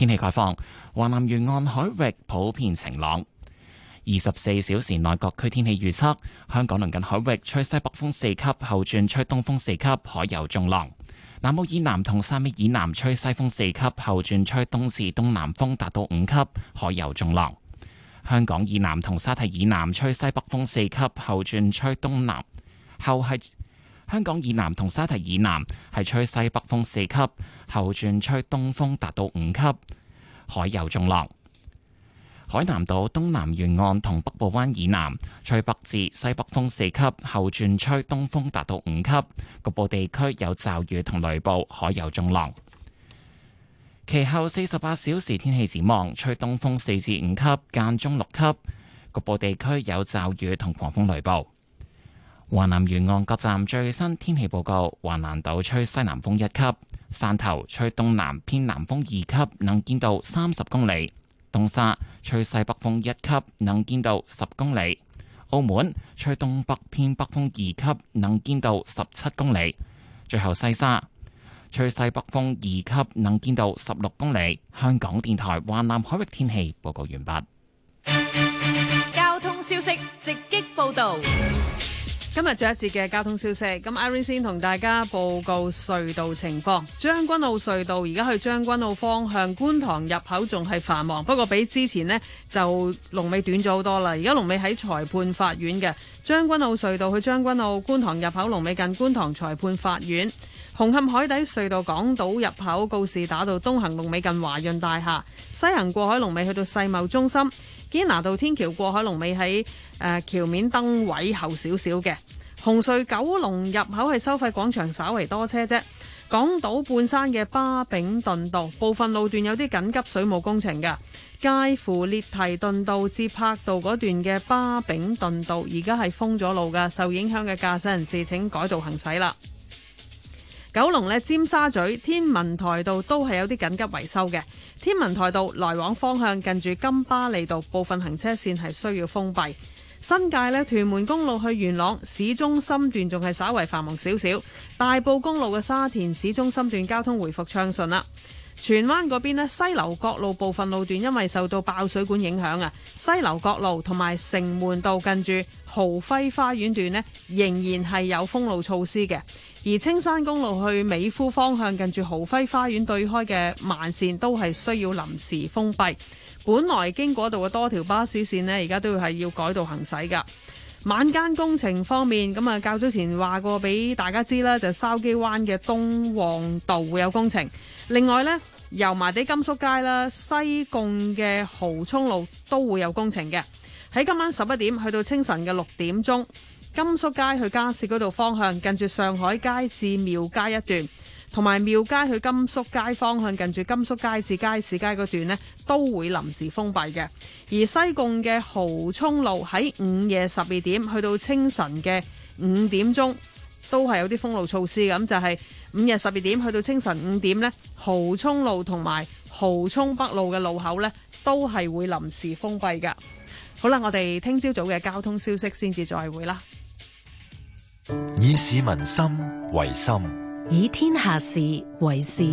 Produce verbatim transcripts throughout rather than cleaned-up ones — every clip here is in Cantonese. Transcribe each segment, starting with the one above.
天氣概況，華南沿岸海域普遍晴朗。二十四小時內各區天氣預測：香港鄰近海域吹西北風四級，後轉吹東風四級，海有中浪；南澳以南同汕尾以南吹西風四級，後轉吹東至東南風，達到五級，海有中浪。香港以南同沙堤以南吹西北風四級，後轉吹東南，後係香港以南同沙堤以南係吹西北風四級，後轉吹東風，達到五級，海有中浪。海南島東南沿岸同北部灣以南吹北至西北風四級，後轉吹東風，達到五級，局部地區有驟雨同雷暴，海有中浪。其後四十八小時天氣展望，吹東風四至五級，間中六級，局部地區有驟雨同狂風雷暴。華南沿岸各站最新天氣報告：華南島吹西南風一級，汕頭吹東南偏南風二級，能見度三十公里；東沙吹西北風一級，能見度十公里；澳門吹東北偏北風二級，能見度十七公里。最後西沙吹西北風二級，能見度十六公里。香港電台華南海域天氣報告完畢。 交通消息直擊報道。 今日最後一節嘅交通消息，咁 Irene 先同大家報告隧道情況。將軍澳隧道而家去將軍澳方向觀塘入口仲係繁忙，不過比之前呢就龍尾短咗好多啦。而家龍尾喺裁判法院嘅將軍澳隧道去將軍澳觀塘入口龍尾近觀塘裁判法院。紅磡海底隧道港島入口告士打道東行龍尾近華潤大廈，西行過海龍尾去到世貿中心。堅拿道天橋過海龍尾喺誒橋面燈位後少少嘅。紅隧九龍入口係收費廣場，稍為多車啫。港島半山嘅巴炳頓道部分路段有啲緊急水務工程嘅，介乎列提頓道至柏道嗰段嘅巴炳頓道而家係封咗路噶，受影響嘅駕駛人士請改道行駛啦。九龍呢，尖沙咀天文台道都係有啲緊急維修嘅。天文台道來往方向近住金巴利道部分行車線係需要封閉。新界呢，屯門公路去元朗市中心段仲係稍為繁忙少少。大埔公路嘅沙田市中心段交通回復暢順啦。荃灣嗰邊呢，西樓角路部分路段因為受到爆水管影響啊，西樓角路同埋城門道近住豪輝花園段呢，仍然係有封路措施嘅。而青山公路去美孚方向近住豪輝花園對開嘅慢線都係需要臨時封閉。本來經嗰度嘅多條巴士線呢，而家都係要改道行駛噶。晚間工程方面，咁啊較早前話過俾大家知啦，就筲箕灣嘅東旺道會有工程。另外呢，油麻地甘肅街啦、西貢嘅蠔涌路都會有工程嘅。喺今晚十一點去到清晨嘅六點鐘，甘肅街去加士居道方向近住上海街至廟街一段，同埋廟街去甘肅街方向近住甘肅街至街市街嗰段呢，都會臨時封閉嘅。而西貢嘅蠔涌路喺午夜十二點去到清晨嘅五點鐘都係有啲封路措施嘅，咁就係午夜十二點去到清晨五點呢，蠔涌路同埋蠔涌北路嘅路口呢，都係會臨時封閉㗎。好啦，我哋聽朝早嘅交通消息先至再會啦。 以市民心為心， 以天下事為事。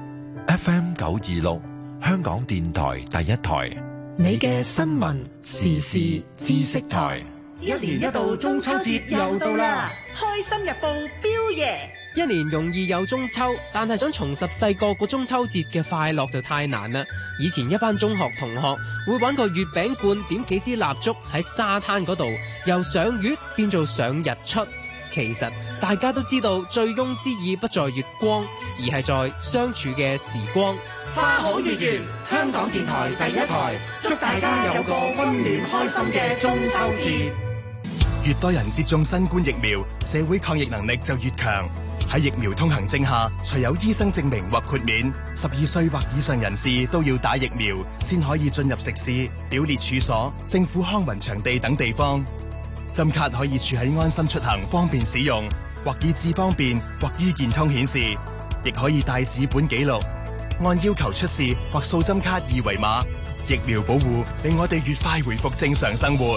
F M 九二六，香港電台第一台， 你嘅新聞時事知識台。 一年一度中秋節又到啦，開心日報標爺。 一年容易有中秋，但係想重拾細個個中秋節嘅快樂就太難啦。以前一班中學同學會搵個月餅罐，點幾支蠟燭喺沙灘嗰度，由賞月變做賞日出。其實大家都知道，醉翁之意不在月光，而係在相處嘅時光。 花好月圓，香港電台第一台，祝大家有個溫暖開心嘅中秋節。 越多人接種新冠疫苗，社會抗疫能力就越強。喺疫苗通行證下，除有醫生證明或豁免，十二歲或以上人士都要打疫苗，先可以進入食肆、表列處所、政府康文場地等地方。針卡可以儲喺安心出行，方便使用，或以智方便，或醫健通顯示，亦可以帶紙本記錄，按要求出示或掃針卡二維碼。疫苗保護令我哋越快回復正常生活。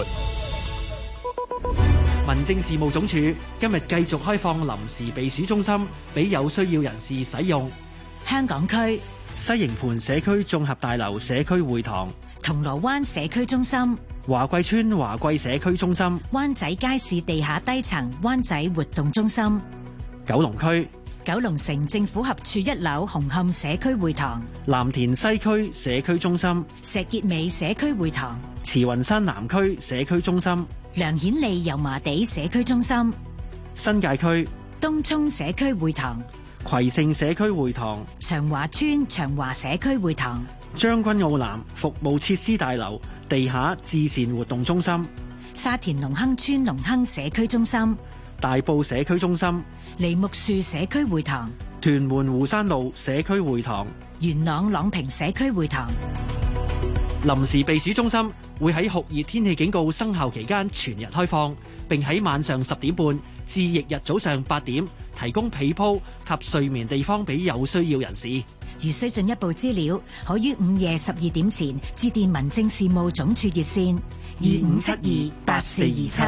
民政事務總署今日繼續開放臨時避暑中心俾有需要人士使用。 香港區西營盤社區綜合大樓社區會堂、 銅鑼灣社區中心、 華貴村華貴社區中心、 灣仔街市地下低層灣仔活動中心、 九龍區九龍城政府合署一樓紅磡社區會堂、 藍田西區社區中心、 石硤尾社區會堂、 慈雲山南區社區中心、 梁顯利油麻地社區中心、 新界區東涌社區會堂、 葵盛社區會堂、 長華村長華社區會堂、 將軍澳南服務設施大樓地下至善活動中心、 沙田隆亨村隆亨社區中心、 大埔社區中心、 梨木樹社區會堂、 屯門湖山路社區會堂、 元朗朗屏社區會堂。 臨時避暑中心會喺酷熱天氣警告生效期間全日開放，並喺晚上十點半至翌日早上八點提供被鋪及睡眠地方俾有需要人士。 如需進一步資料，可於午夜十二點前致電民政事務總署熱線二五七二八四二七。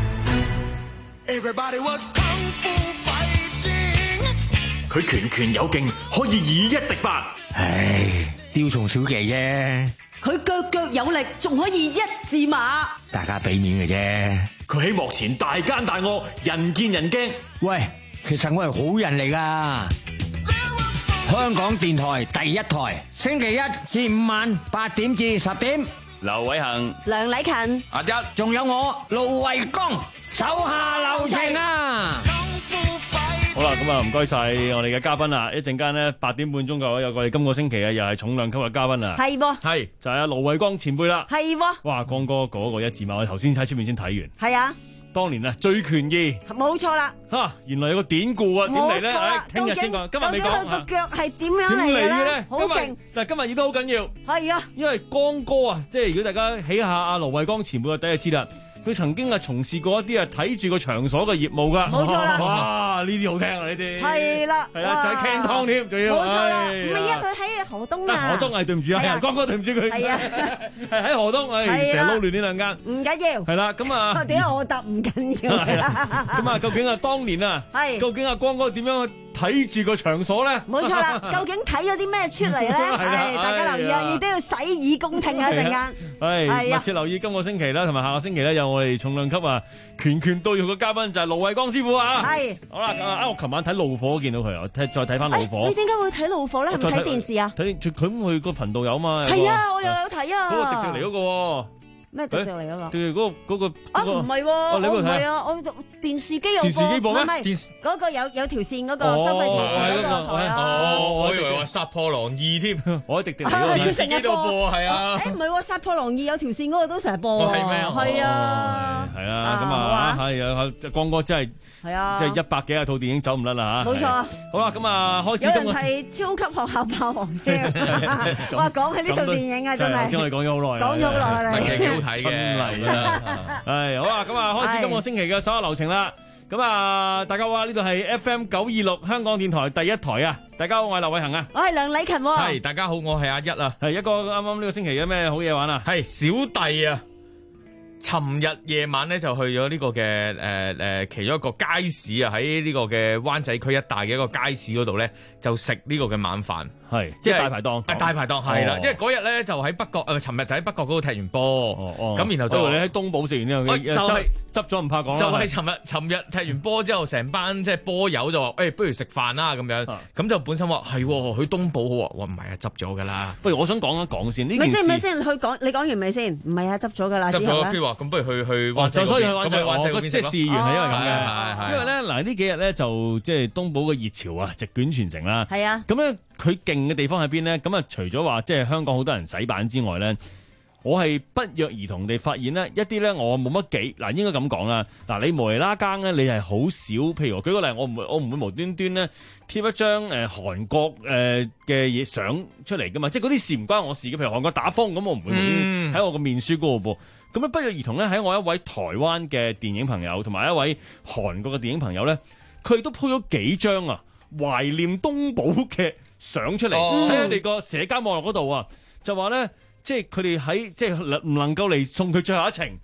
佢拳拳有勁，可以以一敵百。 唉，雕蟲小技啫。 佢腳腳有力，仲可以一字馬。 大家俾面嘅啫。 佢喺幕前大奸大惡，人見人驚。 喂，其實我係好人嚟噶。香港電台第一台，星期一至五晚八點至十點。 劉偉恒、 梁禮勤、 阿一， 仲有我盧衛剛，手下留情啊！ 好啦，咁啊唔該晒我哋嘅嘉賓啦，一陣間咧八點半鐘嘅有我哋今個星期啊又係重量級嘅嘉賓啊， 係喎， 係就係阿盧衛剛前輩啦， 係喎， 哇剛哥嗰個一字馬我頭先喺出面先睇完， 係啊， 當年啊醉拳二， 冇錯啦， 吓原來有個典故啊，點嚟咧？唉，聽日先講，今日未講。 究竟佢個腳係點樣嚟嘅咧？好勁！ 但係今日亦都好緊要， 係啊， 因為剛哥啊，即係如果大家起下阿盧衛剛前輩嘅底就知啦。佢曾經啊從事過一啲啊睇住個場所嘅業務噶， 冇錯啦！ 哇，呢啲好聽啊，呢啲係啦， 係啊，就係 can 湯添，仲要冇錯啦，唔係啊，佢喺河東啊， 河東係對唔住啊，剛哥對唔住佢， 係啊， 係喺河東，唉，成日撈亂呢兩間， 唔緊要， 係啦，咁啊， 點解我答唔緊要？ 咁啊，究竟啊當年啊， 係究竟啊剛哥點樣睇住個場所咧？ 冇錯啦，究竟睇咗啲咩出嚟咧？係大家留意啊，亦都要洗耳恭聽啊！一陣間係密切留意今個星期啦，同埋下個星期咧有我哋重量級啊拳拳到肉嘅嘉賓就係盧衛剛師傅啊！ 係好啦，啊我琴晚睇怒火見到佢，我睇再睇翻怒火。 你點解會睇怒火咧？係咪睇電視啊？ 睇佢佢個頻道有嘛？ 係啊，我又有睇啊！ 嗰個迪迪尼嗰個。 咩迪迪尼嗰個？ 迪迪嗰個嗰個啊唔係喎，我唔係啊，我電視機有電視機播咩？ 唔係嗰個有有條線嗰個收費電視嗰個台啊！ 哦，我以為話殺破狼二添， 我喺迪迪尼嗰電視機度播係啊！ 誒唔係喎，殺破狼二有條線嗰個都成日播喎， 係咩？ 係啊， 係啊，咁啊係啊，光哥真係係啊， 即係一百幾廿套電影走唔甩啦嚇！ 冇錯。 好啦，咁啊開始。 有人係超級學校霸王添，哇！講起呢套電影啊，真係頭先我哋講咗好耐， 講咗好耐啦， 其實幾好睇嘅。 係好啦，咁啊開始今個星期嘅所有流程啦。咁啊，大家好啊，呢度係 F M 九二六香港電台第一台啊。大家好，我係劉偉恒啊。 我係梁禮勤。 係，大家好，我係阿一啊。 係一個啱啱呢個星期有咩好嘢玩啊？ 係小弟啊。尋日夜晚咧就去咗呢個嘅誒誒其中一個街市啊，喺呢個嘅灣仔區一帶嘅一個街市嗰度咧，就食呢個嘅晚飯， 係即係大排檔， 大排檔係啦，因為嗰日咧就喺北角誒，尋日就喺北角嗰度踢完波，咁然後就你喺東寶食完呢個， 就係執咗唔怕講啦， 就係尋日尋日踢完波之後，成班即係波友就話誒，不如食飯啦咁樣，咁就本身話係去東寶好啊，話唔係啊，執咗噶啦。 不如我想講一講先呢件事， 咪先咪先，去講你講完未先？唔係啊，執咗噶啦， 執咗。譬如話咁，不如去去灣仔嗰邊， 所以去灣仔， 灣仔嗰邊即係事源係因為咁嘅， 係係。 因為咧嗱呢幾日咧就即係東寶嘅熱潮啊，席捲全城啦。 係啊。 咁咧佢勁嘅地方喺邊咧？咁啊除咗話即係香港好多人洗版之外咧，我係不約而同地發現咧一啲咧我冇乜幾嗱應該咁講啦。嗱你無厘啦更咧，你係好少。譬如舉個例，我唔會我唔會無端端咧貼一張誒韓國誒嘅嘢相出嚟噶嘛。即係嗰啲事唔關我事嘅。譬如韓國打風咁，我唔會無端喺我個面書嗰度噃。咁咧不約而同咧，喺我一位台灣嘅電影朋友同埋一位韓國嘅電影朋友咧，佢哋都 po 咗幾張啊懷念東寶嘅相出嚟喺佢哋個社交網絡嗰度啊，就話咧即係佢哋喺即係唔能夠嚟送佢最後一程，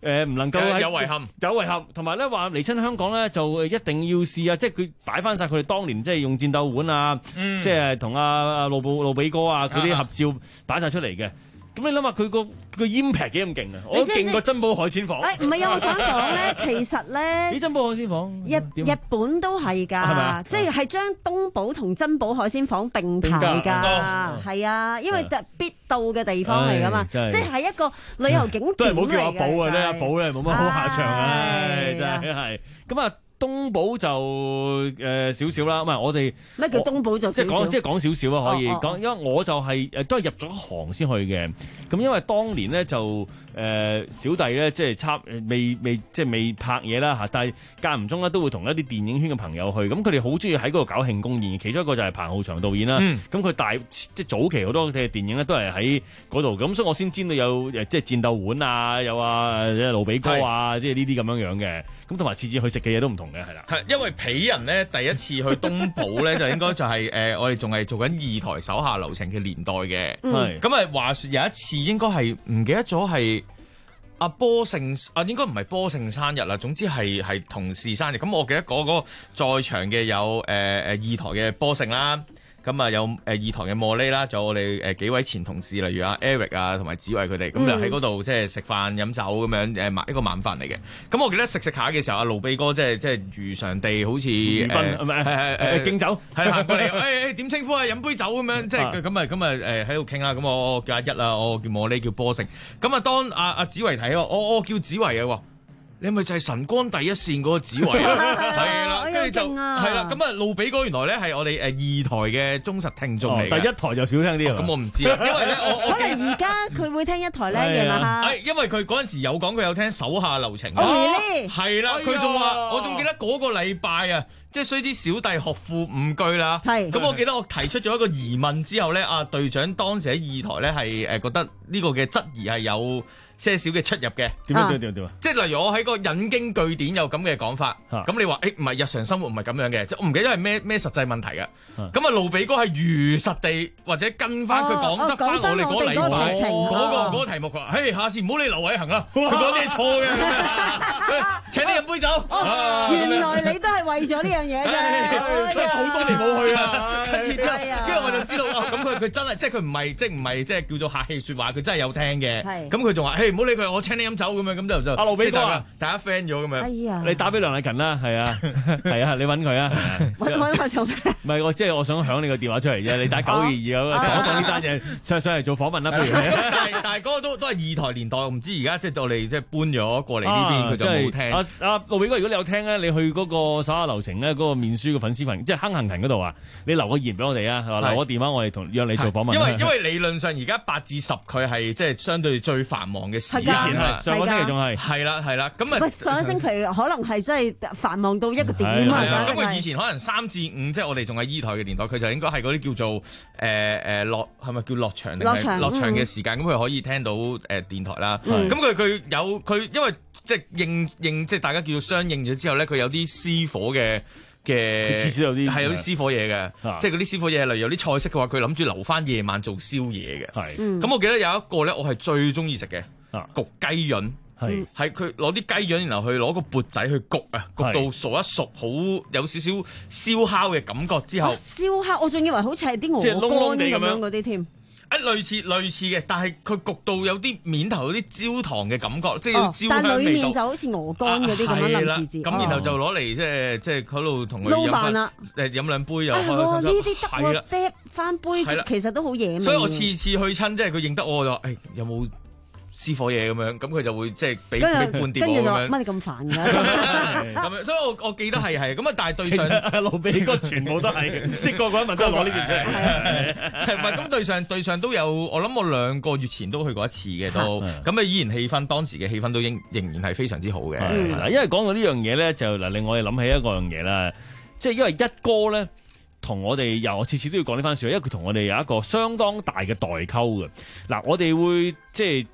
誒唔能夠有遺憾， 有遺憾，同埋咧話嚟親香港咧就一定要試啊！即係佢擺翻晒佢哋當年即係用戰鬥碗啊， 嗯、 即係同阿阿路布路比哥啊嗰啲合照擺晒出嚟嘅。咁你諗下佢個個 impact 幾咁勁啊！我勁過珍寶海鮮舫。 誒唔係啊！我想講咧，其實咧， 啲珍寶海鮮舫日日本都係㗎，即係係將東寶同珍寶海鮮舫並排㗎，係啊，因為必到嘅地方嚟㗎嘛，即係一個旅遊景點嚟嘅。 都係唔好叫阿寶啊！呢阿寶咧冇乜好下場啊！真係係咁啊！東寶就誒少少啦，唔係我哋咩叫東寶就即係講即係講少少啊，可以講， 哦哦、 因為我就係、是、誒都係入咗行先去嘅。咁因為當年咧就誒、呃、小弟咧即係差未未即係未拍嘢啦嚇，但係間唔中咧都會同一啲電影圈嘅朋友去，咁佢哋好中意喺嗰度搞慶功宴。其中一個就係彭浩翔導演啦，咁佢、嗯、大即係早期好多嘅電影咧都係喺嗰度，咁所以我先知道有誒即係戰鬥碗啊，有啊即係盧比哥啊，即係呢啲咁樣樣嘅。咁同埋次次去食嘅嘢都唔同嘅，係啦。 係因為鄙人咧第一次去東寶咧，就應該就係、是、誒、呃、我哋仲係做緊二台手下留情嘅年代嘅。係咁啊，話說有一次應該係唔記得咗係阿波勝啊，應該唔係波勝生日啦。總之係係同事生日。咁我記得嗰個在場嘅有誒誒、呃、二台嘅波勝啦。咁啊有誒二台嘅莫莉啦，仲有我哋誒幾位前同事，例如阿 Eric 啊同埋子維佢哋，咁就喺嗰度即係食飯飲酒咁樣誒晚一個晚飯嚟嘅。咁我記得食食下嘅時候，阿盧比哥即係即係如常地好似誒係係誒敬酒， 係啦行過嚟誒誒點稱呼啊？飲杯酒咁樣，即係咁啊咁啊誒喺度傾啦。咁我我叫阿一啊，我叫莫莉叫波勝。咁啊當阿阿子維睇我我叫子維嘅喎。你係咪就係晨光第一線嗰個子維啊？係啦，跟住就係啦。咁啊，路比哥原來咧係我哋誒二台嘅忠實聽眾嚟嘅。第一台就少聽啲。 咁我唔知啦，因為咧我可能而家佢會聽一台咧夜晚黑。 誒，因為佢嗰陣時有講佢有聽手下留情。 哦， 係啦，佢仲話，我仲記得嗰個禮拜啊，即係衰啲小弟學富五句啦。係。咁我記得我提出咗一個疑問之後咧，阿隊長當時喺二台咧係誒覺得呢個嘅質疑係有些少嘅出入嘅。 點樣點點點啊？ 即係例如我喺個引經據典有咁嘅講法，咁你話誒唔係日常生活唔係咁樣嘅，即我唔記得係咩咩實際問題嘅。咁啊，盧比哥係如實地或者跟翻佢講得翻我哋嗰個禮拜嗰個嗰個題目，佢話：嘿，下次唔好理劉偉恒啦，佢講啲嘢錯嘅，請你飲杯酒。 原來你都係為咗呢樣嘢啫， 真係好多年冇去啊！跟住之後，跟住我就知道啊，咁佢佢真係即係佢唔係即係唔係即係叫做客氣説話，佢真係有聽嘅。咁佢仲話：嘿，唔好理佢，我請你飲酒咁樣，咁就就阿盧比哥啊， 大家 friend 咗咁樣。 哎呀！ 你打俾梁麗勤啦，係啊，係啊，你揾佢啊。 揾揾佢做咩？ 唔係我即係我想響你個電話出嚟啫，你打九二二咁講一講呢單嘢，上上嚟做訪問啦，不如。 但係但係嗰個都都係二台年代，唔知而家即係我哋即係搬咗過嚟呢邊，佢就冇聽。 阿阿盧比哥，如果你有聽咧，你去嗰個手下留情咧，嗰個面書嘅粉絲群，即係坑行群嗰度啊，你留個言俾我哋啊，留個電話，我哋同約你做訪問。 因為因為理論上而家八至十佢係即係相對最繁忙嘅時間啦。 上個星期仲係。 係啦係啦，咁啊。 上個星期可能係真係繁忙到一個點啊！ 咁佢以前可能三至五，即係我哋仲係二台嘅年代，佢就應該係嗰啲叫做誒誒落係咪叫落場定係落場嘅時間？咁佢可以聽到誒電台啦。咁佢佢有佢，因為即係應應即係大家叫做相應咗之後咧，佢有啲私伙嘅嘅， 至少有啲係有啲私伙嘢嘅，即係嗰啲私伙嘢，例如有啲菜式嘅話，佢諗住留翻夜晚做宵夜嘅。係，咁我記得有一個咧，我係最中意食嘅焗雞潤。係，係佢攞啲雞潤，然後去攞個缽仔去焗啊，焗到熟一熟，好有少少燒烤嘅感覺之後。 燒烤，我仲以為好似係啲鵝肝咁樣嗰啲添。 誒，類似類似嘅，但係佢焗到有啲面頭有啲焦糖嘅感覺，即係有焦香味道。但係裡面就好似鵝肝嗰啲咁樣腍滋滋。咁然後就攞嚟即係即係喺度同佢飲飯啦，誒飲兩杯又開開心心。呢啲得喎，嗒翻杯，其實都好野味。所以我次次去親，即係佢認得我就誒有冇私伙嘢咁樣，咁佢就會即係俾俾半碟我咁樣。 乜你咁煩㗎？ 咁樣，所以我我記得係係咁啊！但係對上盧比哥全部都係，即係個個一問都攞呢件出嚟。 係唔係咁對上對上都有，我諗我兩個月前都去過一次嘅都，咁啊依然氣氛當時嘅氣氛都仍仍然係非常之好嘅。 嗱，因為講到呢樣嘢咧，就嗱令我哋諗起一個樣嘢啦，即係因為一哥咧。同我哋又，我次次都要講呢番説話，因為佢同我哋有一個相當大嘅代溝嘅。嗱，我哋會即係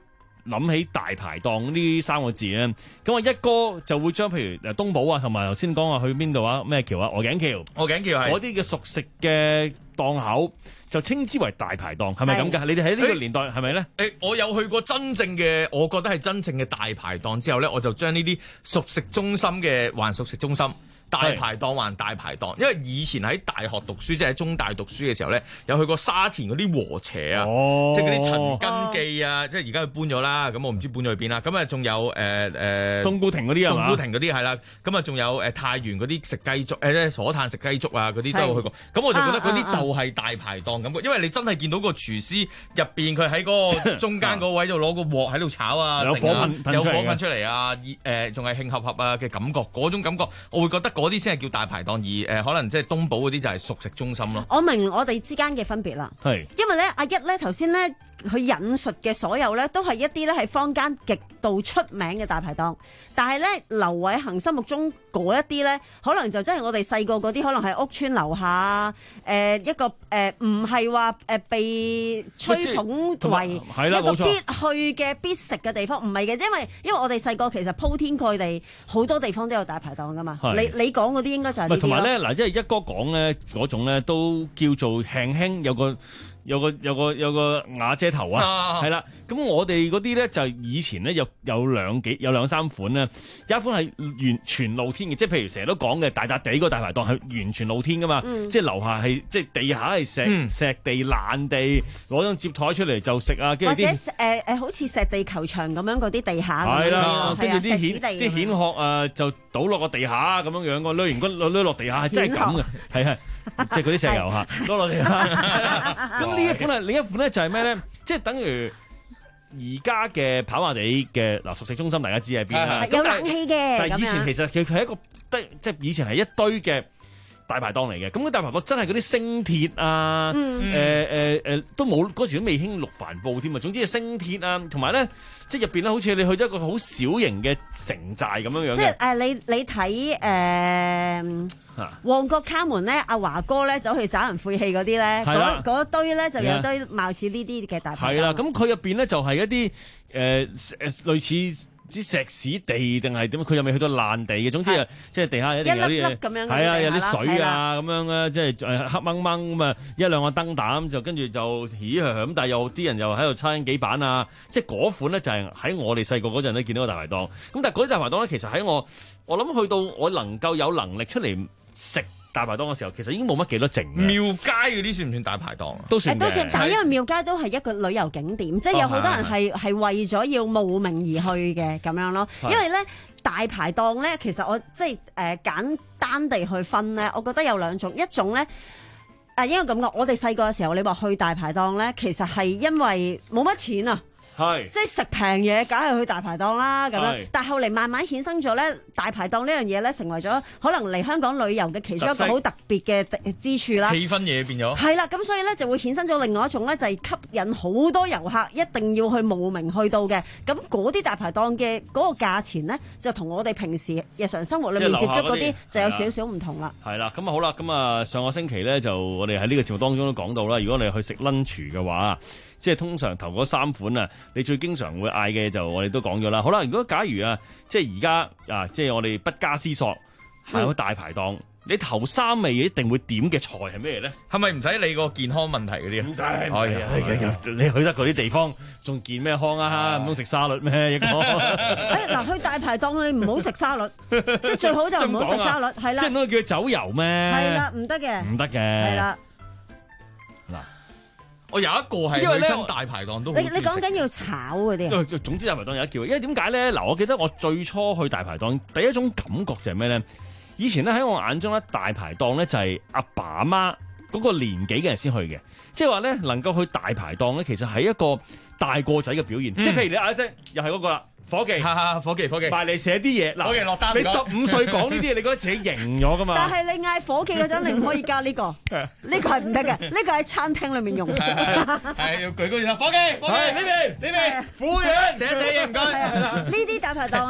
諗起大排檔呢三個字咧，咁啊一哥就會將譬如誒東寶啊，同埋頭先講話去邊度啊，咩橋啊，鵝頸橋， 鵝頸橋係嗰啲嘅熟食嘅檔口，就稱之為大排檔，係咪咁㗎？你哋喺呢個年代係咪咧？ 誒，我有去過真正嘅，我覺得係真正嘅大排檔之後咧，我就將呢啲熟食中心嘅還熟食中心。大排檔還大排檔，因為以前喺大學讀書，即係喺中大讀書嘅時候咧，有去過沙田嗰啲禾輋啊， 哦、 即係嗰啲陳根記啊，哦、即係而家佢搬咗啦，咁我唔知搬咗去邊啦。咁啊，仲有誒誒、呃、 冬菇亭嗰啲啊嘛， 冬菇亭嗰啲係啦，咁啊仲有誒太原嗰啲食雞粥，誒即係鎖炭食雞粥啊嗰啲都有去過。咁我就覺得嗰啲就係大排檔感覺，因為你真係見到個廚師入邊佢喺嗰個中間嗰位度攞個鑊喺度炒啊， 有火噴有火噴出嚟啊，誒仲係慶合合啊嘅感覺，嗰種感覺我會覺得嗰啲先係叫大排檔，而誒、呃、可能即係東寶嗰啲就係熟食中心咯。 我明我哋之間嘅分別啦，係因為咧阿一咧頭先咧佢引述嘅所有咧都係一啲咧係坊間極度出名嘅大排檔，但係咧劉偉恒心目中嗰一啲咧可能就真係我哋細個嗰啲，可能係屋村樓下誒、呃、一個誒唔係話誒被吹捧為一個必去嘅必食嘅地方，唔係嘅，因為因為我哋細個其實鋪天蓋地好多地方都有大排檔噶嘛。你你講嗰啲應該就係呢啲咯。同埋咧嗱，即係一哥講咧嗰種咧都叫做輕輕有個。有個有個有個瓦遮頭啊，係啦。咁我哋嗰啲咧就以前咧有有兩幾有兩三款咧，有一款係完全露天嘅，即係譬如成日都講嘅大笪地個大排檔係完全露天噶嘛，嗯、即係樓下係即係地下係石、嗯、石地爛地，攞張摺枱出嚟就食啊，跟住啲誒誒好似石地球場咁樣嗰啲地下， 係啦，跟住啲蜆啲蜆殼啊就倒落個地下咁樣樣個，攆完個攆落地下係真係咁嘅，係係。即係嗰啲石油嚇，攞落嚟啦。咁呢一款係另一款咧，就係咩咧？即係等於而家嘅跑馬地嘅嗱熟食中心，大家知喺邊啦？ 有冷氣嘅。 但係以前其實佢係一個得，即係以前係一堆嘅大排檔嚟嘅。咁啲大排檔真係嗰啲星鐵啊，誒誒誒都冇，嗰時都未興綠帆布添啊。總之係星鐵啊，同埋咧。即係入邊咧，好似你去咗一個好小型嘅城寨咁樣樣嘅。即係誒，你你睇誒旺角卡門咧，阿華哥咧走去找人晦氣嗰啲咧，嗰嗰堆咧就有堆貌似呢啲嘅大排檔。係啦，咁佢入邊咧就係一啲誒誒類似啲石屎地定係點？佢又未去到爛地嘅。總之啊，即係地下一定有啲嘢，係啊，有啲水啊咁樣咧，即係誒黑掹掹咁啊，一兩個燈膽就跟住就咦咁，但係有啲人又喺度叉緊幾板啊，即係嗰款咧就係喺我哋細個嗰陣咧見到個大排檔。咁但係嗰啲大排檔咧，其實喺我我諗去到我能夠有能力出嚟食大排檔嘅時候，其實已經冇乜幾多剩。廟街嗰啲算唔算大排檔啊？都算嘅。都算，但係因為廟街都係一個旅遊景點，即係有好多人係係為咗要慕名而去嘅咁樣咯。因為咧大排檔咧，其實我即係誒簡單地去分咧，我覺得有兩種，一種咧誒應該咁講，我哋細個嘅時候，你話去大排檔咧，其實係因為冇乜錢啊。係，即係食平嘢，梗係去大排檔啦咁樣。但係後嚟慢慢衍生咗咧，大排檔呢樣嘢咧，成為咗可能嚟香港旅遊嘅其中一個好特別嘅之處啦。氣氛嘢變咗。係啦，咁所以咧就會衍生咗另外一種咧，就係吸引好多遊客一定要去慕名去到嘅。咁嗰啲大排檔嘅嗰個價錢咧，就同我哋平時日常生活裏面接觸嗰啲就有少少唔同啦。係啦，咁啊好啦，咁啊上個星期咧就我哋喺呢個節目當中都講到啦，如果你去食 lunch 嘅話。即係通常頭嗰三款啊，你最經常會嗌嘅就我哋都講咗啦。好啦，如果假如啊，即係而家啊，即係我哋不加思索行去大排檔，嗯、你頭三味一定會點嘅菜係咩咧？係咪唔使理個健康問題嗰啲啊？唔使，唔使，你去得嗰啲地方仲健咩康啊？唔通食沙律咩？一個誒嗱，去大排檔你唔好食沙律，即係最好就唔好食沙律，係啦。即係唔通叫佢走油咩？係啦，唔得嘅，唔得嘅，係啦。嗱。我有一個係去親大排檔都好，你你講緊要炒嗰啲啊？總之大排檔有一叫，因為點解咧？嗱，我記得我最初去大排檔第一種感覺就係咩咧？以前咧喺我眼中咧，大排檔咧就係阿爸阿媽嗰個年紀嘅人先去嘅，即係話咧能夠去大排檔咧，其實係一個大個仔嘅表現。嗯、即係譬如你嗌一聲，又係嗰個啦。伙計，伙計，伙計，埋嚟寫啲嘢。嗱，伙計落單。你十五歲講呢啲嘢，你覺得自己型咗噶嘛？但係你嗌伙計嗰陣，你唔可以加呢個，呢個係唔得嘅。呢個喺餐廳裏面用。係要舉高隻手，伙計，伙計呢邊，呢邊，服務員，寫一寫嘢唔該。呢啲大排檔啊，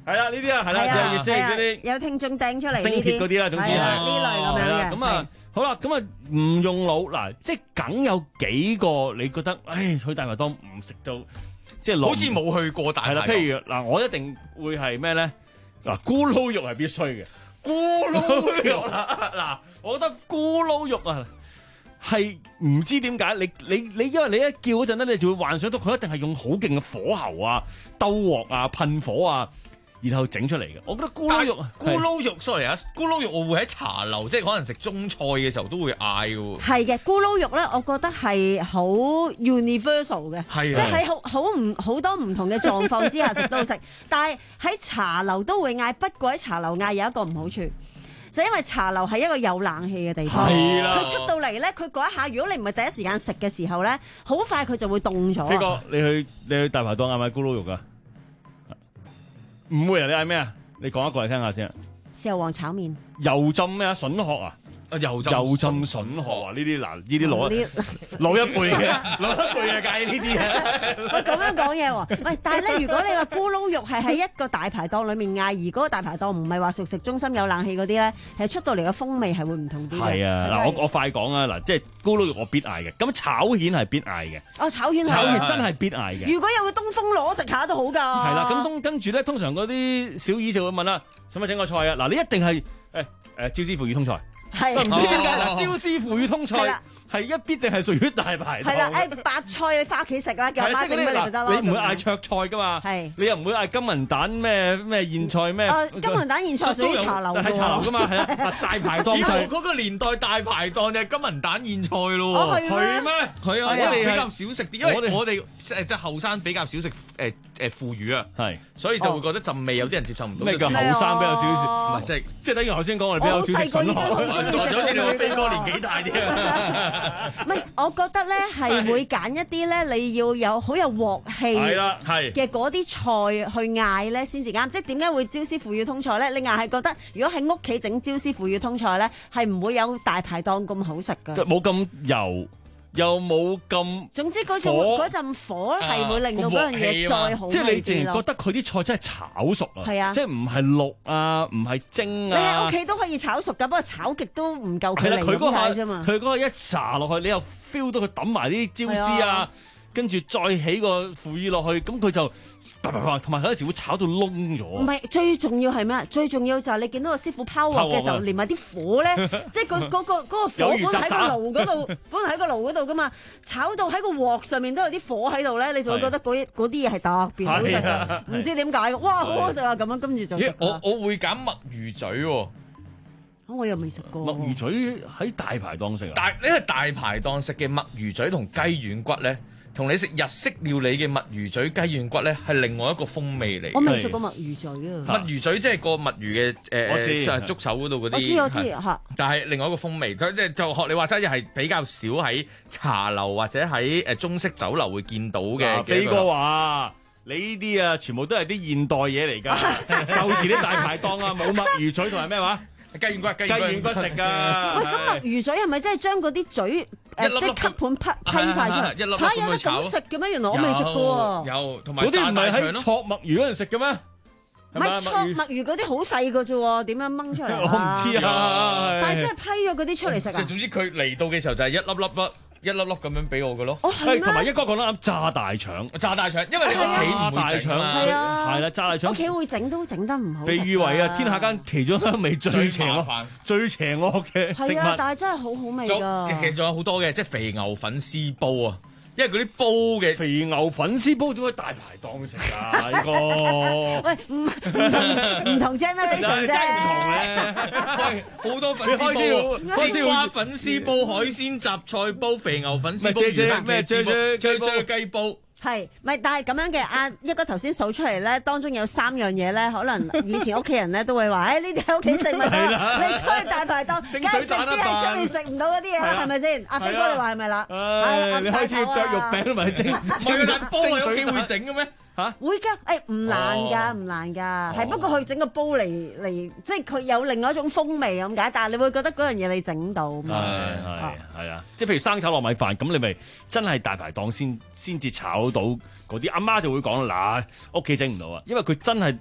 係啦，呢啲啊，係啦，即係嗰啲有聽眾掟出嚟星鐵嗰啲啦，總之係呢類咁樣嘅。 咁啊，好啦，咁啊唔用腦嗱，即係梗有幾個你覺得，唉，去大排檔唔食到，即係好似冇去過大排檔。 係啦，譬如嗱，我一定會係咩咧？嗱，咕嚕肉係必須嘅， 咕嚕肉嗱，我覺得咕嚕肉啊。係唔知點解你你你，因為你一叫嗰陣咧，你就會幻想到佢一定係用好勁嘅火候啊、兜鑊啊、噴火啊，然後整出嚟嘅。我覺得咕嚕肉， 咕嚕肉 sorry 啊，咕嚕肉我會喺茶樓，即係可能食中菜嘅時候都會嗌嘅。 係嘅，咕嚕肉咧，我覺得係好 universal 嘅， 係即係喺好好唔好多唔同嘅狀況之下食都食。但係喺茶樓都會嗌，不過喺茶樓嗌有一個唔好處。就因為茶樓係一個有冷氣嘅地方，佢出到嚟咧，佢嗰一下，如果你唔係第一時間食嘅時候咧，好快佢就會凍咗。 飛哥，你去你去大排檔嗌唔嗌咕嚕肉噶？唔會啊！你嗌咩啊？你講一個嚟聽下先。 豉油皇炒麵。 油浸咩啊？筍殼啊？ 油浸油浸筍殼啊！呢啲嗱，呢啲老一老一輩嘅，老一輩嘅介呢啲嘅。 喂，咁樣講嘢喎，喂！但係咧，如果你話咕嚕肉係喺一個大排檔裡面嗌，而嗰個大排檔唔係話熟食中心有冷氣嗰啲咧，係出到嚟嘅風味係會唔同啲嘅。 係啊，嗱，我我快講啊，嗱，即係咕嚕肉我必嗌嘅，咁炒蜆係必嗌嘅。 哦，炒蜆炒蜆真係必嗌嘅。 如果有個東風螺食下都好㗎。 係啦，咁東跟住咧，通常嗰啲小二就會問啦，使唔使整個菜啊？嗱，你一定係誒誒椒師傅魚通菜。 係， 唔知點解嗱，椒師傅魚通菜係一必定係屬於大排檔。 係啦，誒白菜你翻屋企食啦，叫阿媽整俾你咪得咯。 你唔會嗌灼菜噶嘛？ 係， 你又唔會嗌金銀蛋咩咩莧菜咩？ 金銀蛋莧菜屬於茶樓㗎喎。 係茶樓噶嘛？係啊，大排檔。 以後嗰個年代大排檔就係金銀蛋莧菜咯。 哦，係咩？ 係咩？ 係啊，我哋比較少食啲，因為我哋誒即係後生比較少食誒誒腐乳啊，係，所以就會覺得陣味有啲人接受唔到。 咩叫後生比較少少？ 唔係即係即係等於頭先講我哋比較少食筍殼，就好似你話飛哥年紀大啲啊。 唔係，我覺得咧係會揀一啲咧，你要有好有鑊氣嘅嗰啲菜去嗌咧先至啱。即係點解會椒絲腐乳通菜咧？你硬係覺得如果喺屋企整椒絲腐乳通菜咧，係唔會有大排檔咁好食㗎。 冇咁油。又冇咁， 總之嗰種嗰陣火係會令到嗰樣嘢再好味啲咯。 即係你淨係覺得佢啲菜真係炒熟啊， 係啊， 即係唔係淥啊，唔係蒸啊。 你喺屋企都可以炒熟㗎，不過炒極都唔夠佢嚟咁解啫嘛。 佢嗰個一撒落去，你又 feel 到佢揼埋啲椒絲啊。跟住再起個腐乳落去，咁佢就同埋有時會炒到燶咗。 唔係，最重要係咩？最重要就係你見到個師傅拋鑊嘅時候，連埋啲火咧，即係嗰嗰個嗰個火本喺個爐嗰度，本嚟喺個爐嗰度噶嘛，炒到喺個鑊上面都有啲火喺度咧，你就會覺得嗰啲嘢係特別好食嘅，唔知點解，哇，好好食啊！咁樣跟住就食。 我我會揀墨魚嘴喎。 我又未食過。 墨魚嘴喺大排檔食啊？ 大因為大排檔食嘅墨魚嘴同雞軟骨咧。同你食日式料理嘅墨魚嘴雞軟骨咧，係另外一個風味嚟。 我未食過墨魚嘴啊！ 墨魚嘴即係個墨魚嘅誒，就係觸手嗰度嗰啲。 我知我知嚇。 但係另外一個風味，即係就學你話齋，係比較少喺茶樓或者喺誒中式酒樓會見到嘅。 飛哥話：你呢啲啊，全部都係啲現代嘢嚟㗎。舊時啲大排檔啊，冇墨魚嘴同埋咩話？ 雞軟骨， 雞軟骨食㗎。 喂，咁墨魚嘴係咪真係將嗰啲嘴？誒即係吸盤批批曬出嚟，嚇有得咁食嘅咩？原來我未食過喎。 有，同埋嗰啲唔係喺戳墨魚嗰陣食嘅咩？ 唔係戳墨魚嗰啲好細個啫喎，點樣掹出嚟？ 我唔知啊。 但係真係批咗嗰啲出嚟食啊！ 即係總之佢嚟到嘅時候就係一粒粒粒。一粒粒咁樣俾我嘅咯， 係同埋一哥講得啱，炸大腸， 炸大腸，因為你屋企唔會整啊， 係啊， 係啦，炸大腸， 屋企會整都整得唔好， 被譽為啊天下間其中一味最邪惡、最邪惡嘅食物。 係啊，但係真係好好味㗎。 其實仲有好多嘅，即係肥牛粉絲煲啊。因為嗰啲煲嘅肥牛粉絲煲點解大排檔食啊？呢個喂唔唔同唔同 generation 啫， 真係唔同咧。喂，好多粉絲煲，絲瓜粉絲煲、海鮮雜菜煲、肥牛粉絲煲、魚飯咩啫啫啫啫雞煲。 係，咪但係咁樣嘅啊？一哥頭先數出嚟咧，當中有三樣嘢咧，可能以前屋企人咧都會話：誒呢啲喺屋企食咪得，你出去大排檔，梗係食啲喺出面食唔到嗰啲嘢啦，係咪先？阿飛哥你話係咪啦？ 誒，你開始剁肉餅都咪蒸， 蒸蛋煲喺屋企會整嘅咩？ 嚇會㗎，誒唔難㗎，唔難㗎，係不過佢整個煲嚟嚟，即係佢有另外一種風味咁解，但係你會覺得嗰樣嘢你整到嘛？ 係係係啊，即係譬如生炒糯米飯，咁你咪真係大排檔先先至炒到嗰啲，阿媽就會講嗱，屋企整唔到啊，因為佢真係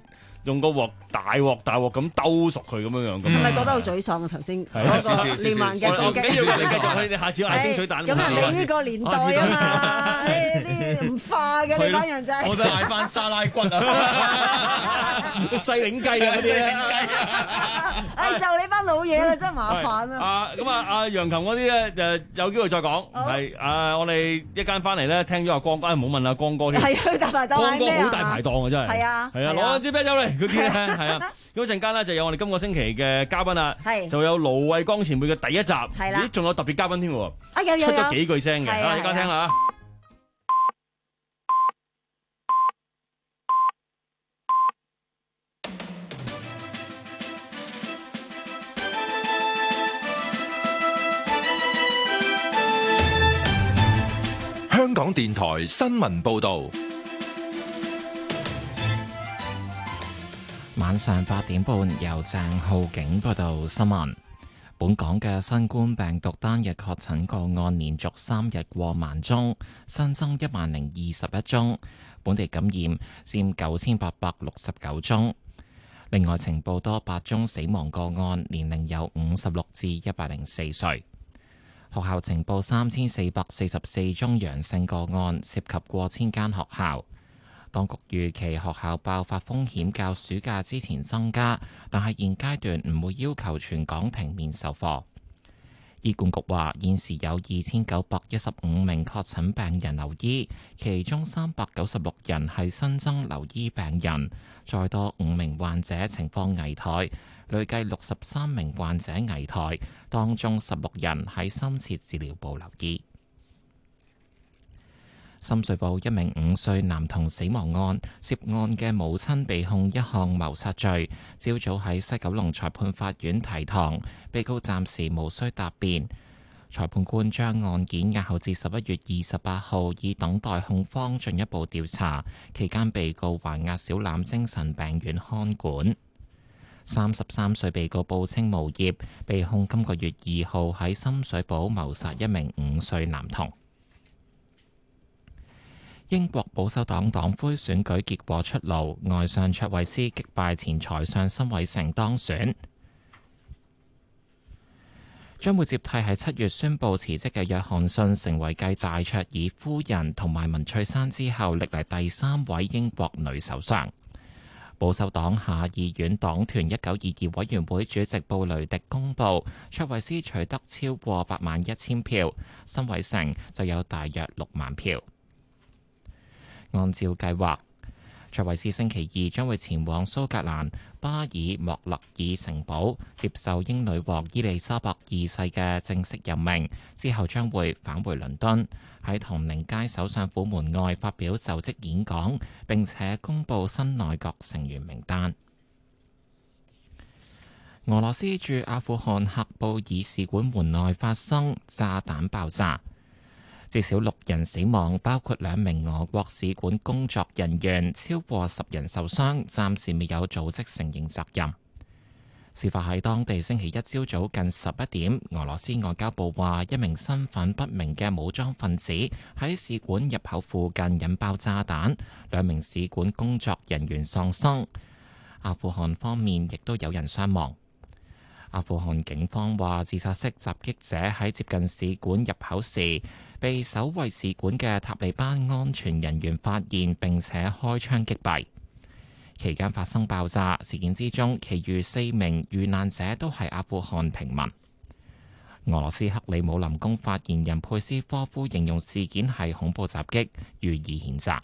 用個鑊大鑊大鑊咁兜熟佢咁樣樣。 係咪覺得好沮喪啊？頭先係啊， 嗰個連環嘅火雞， 你繼續，你下次嗌蒸水蛋。 咁啊，你呢個年代啊嘛，呢啲唔化嘅呢班人真係。 我都嗌翻沙拉骨啊， 細領雞啊嗰啲啊。誒，就你班老嘢啦，真係麻煩啊！ 啊，咁啊，阿楊琴嗰啲咧，誒有機會再講。係啊，我哋一間翻嚟咧，聽咗阿光哥，唔好問阿光哥添。 係佢大排檔光哥好大排檔啊，真係。 係啊， 係啊，攞支啤酒嚟嗰啲咧，係啊。咁一陣間咧就有我哋今個星期嘅嘉賓啦，就有盧惠光前輩嘅第一集。係啦。咦，仲有特別嘉賓添喎。 啊有有有。 出咗幾句聲嘅，啊，依家聽啦。 香港電台新聞報道， 晚上八點半由鄭浩景報道新聞。本港嘅新冠病毒單日確診個案連續三日過萬宗，新增一萬零二十一宗，本地感染佔九千八百六十九宗。另外，呈報多八宗死亡個案，年齡有五十六至一百零四歲。學校呈報三千四百四十四宗陽性個案，涉及過千間學校。當局預期學校爆發風險較暑假之前增加，但係現階段唔會要求全港停面授課。醫管局話，現時有二千九百一十五名確診病人留醫，其中三百九十六人係新增留醫病人，再多五名患者情況危殆。累計六十三名患者危殆，當中十六人喺深切治療部留醫。深水埗一名五歲男童死亡案，涉案嘅母親被控一項謀殺罪，朝早喺西九龍裁判法院提堂，被告暫時無需答辯。裁判官將案件押後至十一月二十八號，以等待控方進一步調查。期間被告還押小欖精神病院看管。三十三歲被告報稱無業，被控今個月二號喺深水埗謀殺一名五歲男童。英國保守黨黨魁選舉結果出爐，外相卓慧思擊敗前財相辛偉誠當選，將會接替喺七月宣布辭職嘅約翰遜，成為繼戴卓爾夫人同埋文翠珊之後，歷嚟第三位英國女首相。保守黨下議院黨團一九二二委員會主席布雷迪公佈，卓慧思取得超過八萬一千票，辛偉誠就有大約六萬票。按照計劃，卓慧思星期二將會前往蘇格蘭巴爾莫勒爾城堡接受英女王伊麗莎白二世嘅正式任命，之後將會返回倫敦，喺唐寧街首相府門外發表就職演講，並且公布新內閣成員名單。俄羅斯駐阿富汗喀布爾使館門內發生炸彈爆炸，至少六人死亡，包括兩名俄國使館工作人員，超過十人受傷，暫時未有組織承認責任。事發喺當地星期一朝早近十一點，俄羅斯外交部話一名身份不明嘅武裝分子喺使館入口附近引爆炸彈，兩名使館工作人員喪生。阿富汗方面亦都有人傷亡。阿富汗警方話，自殺式襲擊者喺接近使館入口時，被守衛使館嘅塔利班安全人員發現並且開槍擊斃。期間發生爆炸事件之中，其餘四名遇難者都係阿富汗平民。俄羅斯克里姆林宮發言人佩斯科夫形容事件係恐怖襲擊，予以譴責。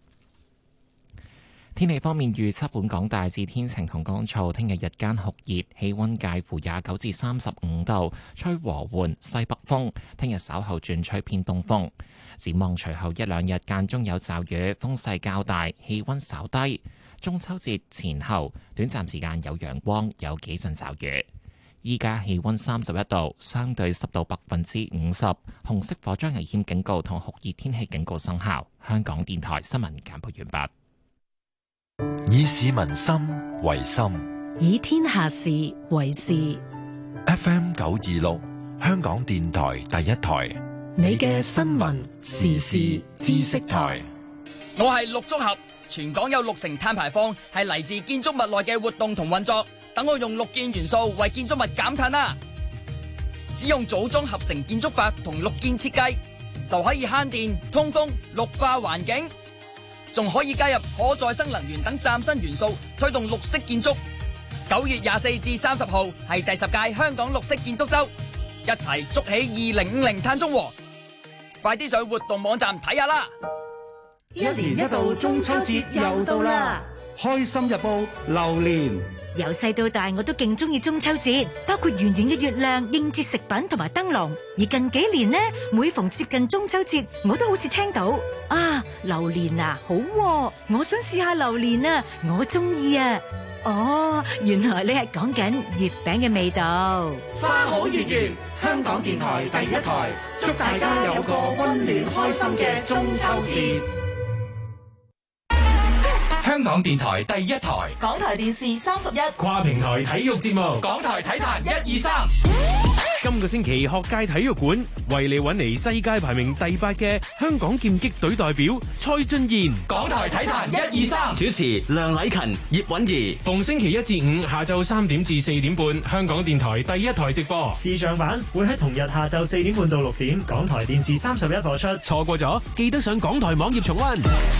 天氣方面預測，本港大致天晴同乾燥，聽日日間酷熱，氣溫介乎廿九至三十五度，吹和緩西北風。聽日稍後轉吹偏東風。展望隨後一兩日間中有驟雨，風勢較大，氣溫稍低。中秋節前後短暫時間有陽光，有幾陣驟雨。依家氣溫三十一度，相對濕度百分之五十，紅色火災危險警告同酷熱天氣警告生效。香港電台新聞簡報完畢。 以市民心為心， 以天下事為事。 F M 九二六，香港電台第一台， 你嘅新聞時事知識台。 我係陸綜合。 全港有六成碳排放係嚟自建築物內嘅活動同運作。等我用六件元素為建築物減碳啦！使用組裝合成建築法同綠建設計，就可以慳電、通風、綠化環境，仲可以加入可再生能源等嶄新元素，推動綠色建築。九月廿四至三十號係第十屆香港綠色建築周，一齊築起二零五零碳中和。快啲上活動網站睇下啦！ 一年一度中秋節又到啦，開心日報榴蓮。 由細到大我都勁中意中秋節，包括圓圓嘅月亮、應節食品同埋燈籠。而近幾年呢，每逢接近中秋節，我都好似聽到啊，榴蓮啊，好喎，我想試下榴蓮啊，我中意啊。哦，原來你係講緊月餅嘅味道。 花好月圓，香港電台第一台，祝大家有個溫暖開心嘅中秋節。 香港電台第一台， 港台電視三十一， 跨平台體育節目， 港台體壇一二三。 今個星期學界體育館為你搵嚟世界排名第八嘅香港劍擊隊代表蔡俊彥。 港台體壇一二三， 主持梁禮勤、葉韻儀。 逢星期一至五下晝三點至四點半，香港電台第一台直播。 視像版會喺同日下晝四點半到六點，港台電視三十一播出。 錯過咗，記得上港台網頁重溫。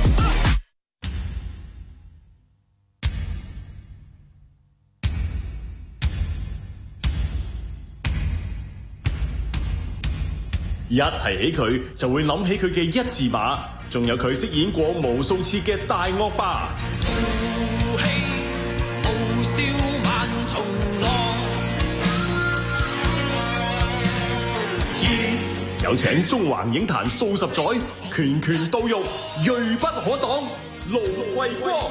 一提起佢，就會諗起佢嘅一字馬，仲有佢飾演過無數次嘅大惡霸。 豪氣傲笑萬重浪， 有請中環影壇數十載，拳拳到肉，銳不可擋，盧衛國。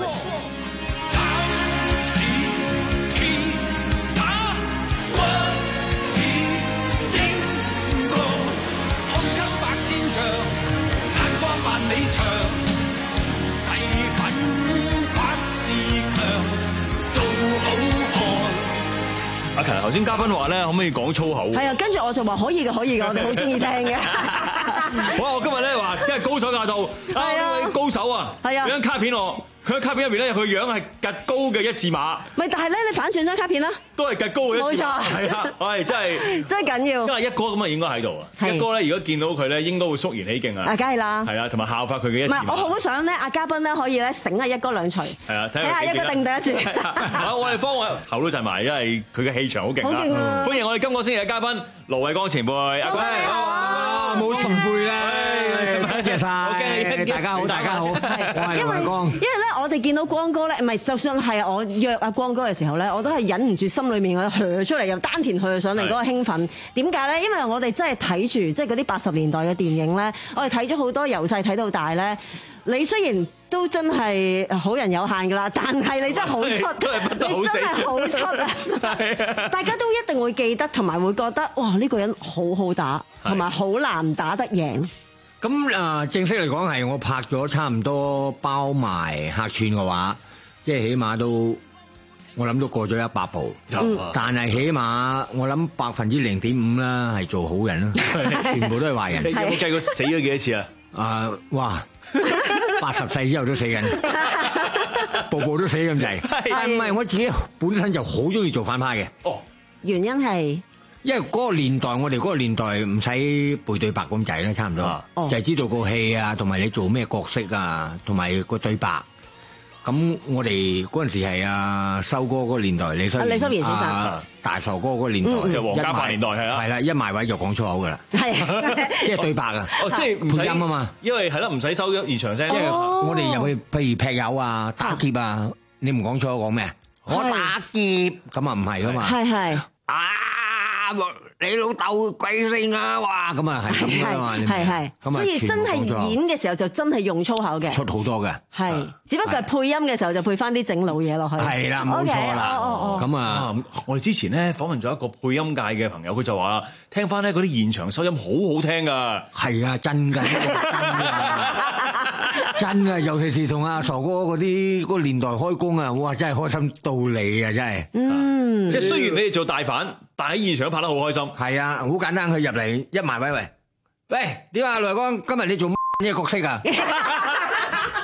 眼光萬里長，誓奮發自強，做好漢。 阿勤頭先嘉賓話咧，可唔可以講粗口？ 係啊，跟住我就話可以嘅，可以嘅，我哋好中意聽嘅。 好，我今日咧話，即係高手駕到，啊呢位高手啊， 係啊， 俾張卡片我。佢喺卡片入邊咧，佢樣係趌高嘅一字馬。 咪但係咧，你反轉張卡片啦， 都係趌高嘅一字馬。冇錯，係啊，係真係真係緊要。 真係一哥咁啊，應該喺度啊。一哥咧，如果見到佢咧，應該會肅然起敬啊。 啊，梗係啦。 係啊，同埋效法佢嘅一字馬。 唔係，我好想咧，阿嘉賓咧可以咧醒下一哥兩錘。 係啊，睇下一哥定唔定得住。 好，我哋方我頭都震埋，因為佢嘅氣場好勁啊。好勁啊！歡迎我哋今個星期嘅嘉賓盧衛光前輩。阿哥好，冇前輩啦，多謝晒。大家好，大家好，我係盧衛光。 因為咧，我哋見到光哥咧，唔係就算係我約阿光哥嘅時候咧，我都係忍唔住心裏面我噏出嚟，又丹田去上嚟嗰個興奮。點解咧？因為我哋真係睇住即係嗰啲八十年代嘅電影咧，我哋睇咗好多，由細睇到大咧。你雖然都真係好人有限㗎啦，但係你真係好出，你真係好出啊！大家都一定會記得，同埋會覺得哇，呢個人好好打，同埋好難打得贏。 咁誒，正式嚟講係我拍咗差唔多包埋客串嘅話，即係起碼都我諗都過咗一百部，嗯、但係起碼我諗百分之零點五啦係做好人啦，全部都係壞人。 你有冇計過死咗幾多次啊？ 啊，哇！八十世之後都死緊，步步都死咁滯。但係唔係我自己本身就好中意做反派嘅。 哦， 原因係。 因為嗰個年代，我哋嗰個年代唔使背對白咁滯啦，差唔多，啊、就係知道個戲啊，同埋你做咩角色啊，同埋個對白。咁我哋嗰陣時係阿修哥嗰個年代，李修李修賢先生、 啊、大傻哥嗰個年代， 即係黃家發年代係啦， 係啦，一埋位就講粗口噶啦，係即係對白啊， 哦，即係唔使配音啊嘛， 因為係啦，唔使收現場聲，即係我哋入去，譬如劈友啊、打劫啊，你唔講粗口講咩？我打劫咁啊，唔係噶嘛， 係係啊。你老豆貴姓啊？哇，咁啊係咁噶嘛， 係係，所以真係演嘅時候就真係用粗口嘅， 出好多嘅， 係，只不過係配音嘅時候就配翻啲整老嘢落去， 係啦，冇錯啦。咁啊， 我哋之前咧訪問咗一個配音界嘅朋友，佢就話啦，聽翻咧嗰啲現場收音好好聽噶， 係啊，真噶，真噶，真噶，尤其是同阿傻哥嗰啲嗰個年代開工啊，哇，真係開心到你啊，真係， 嗯， 即係雖然你哋做大反，但喺現場都拍得好開心。 係啊，好簡單，佢入嚟一埋位喂，喂，點啊，盧衛光，今日你做乜嘢角色啊？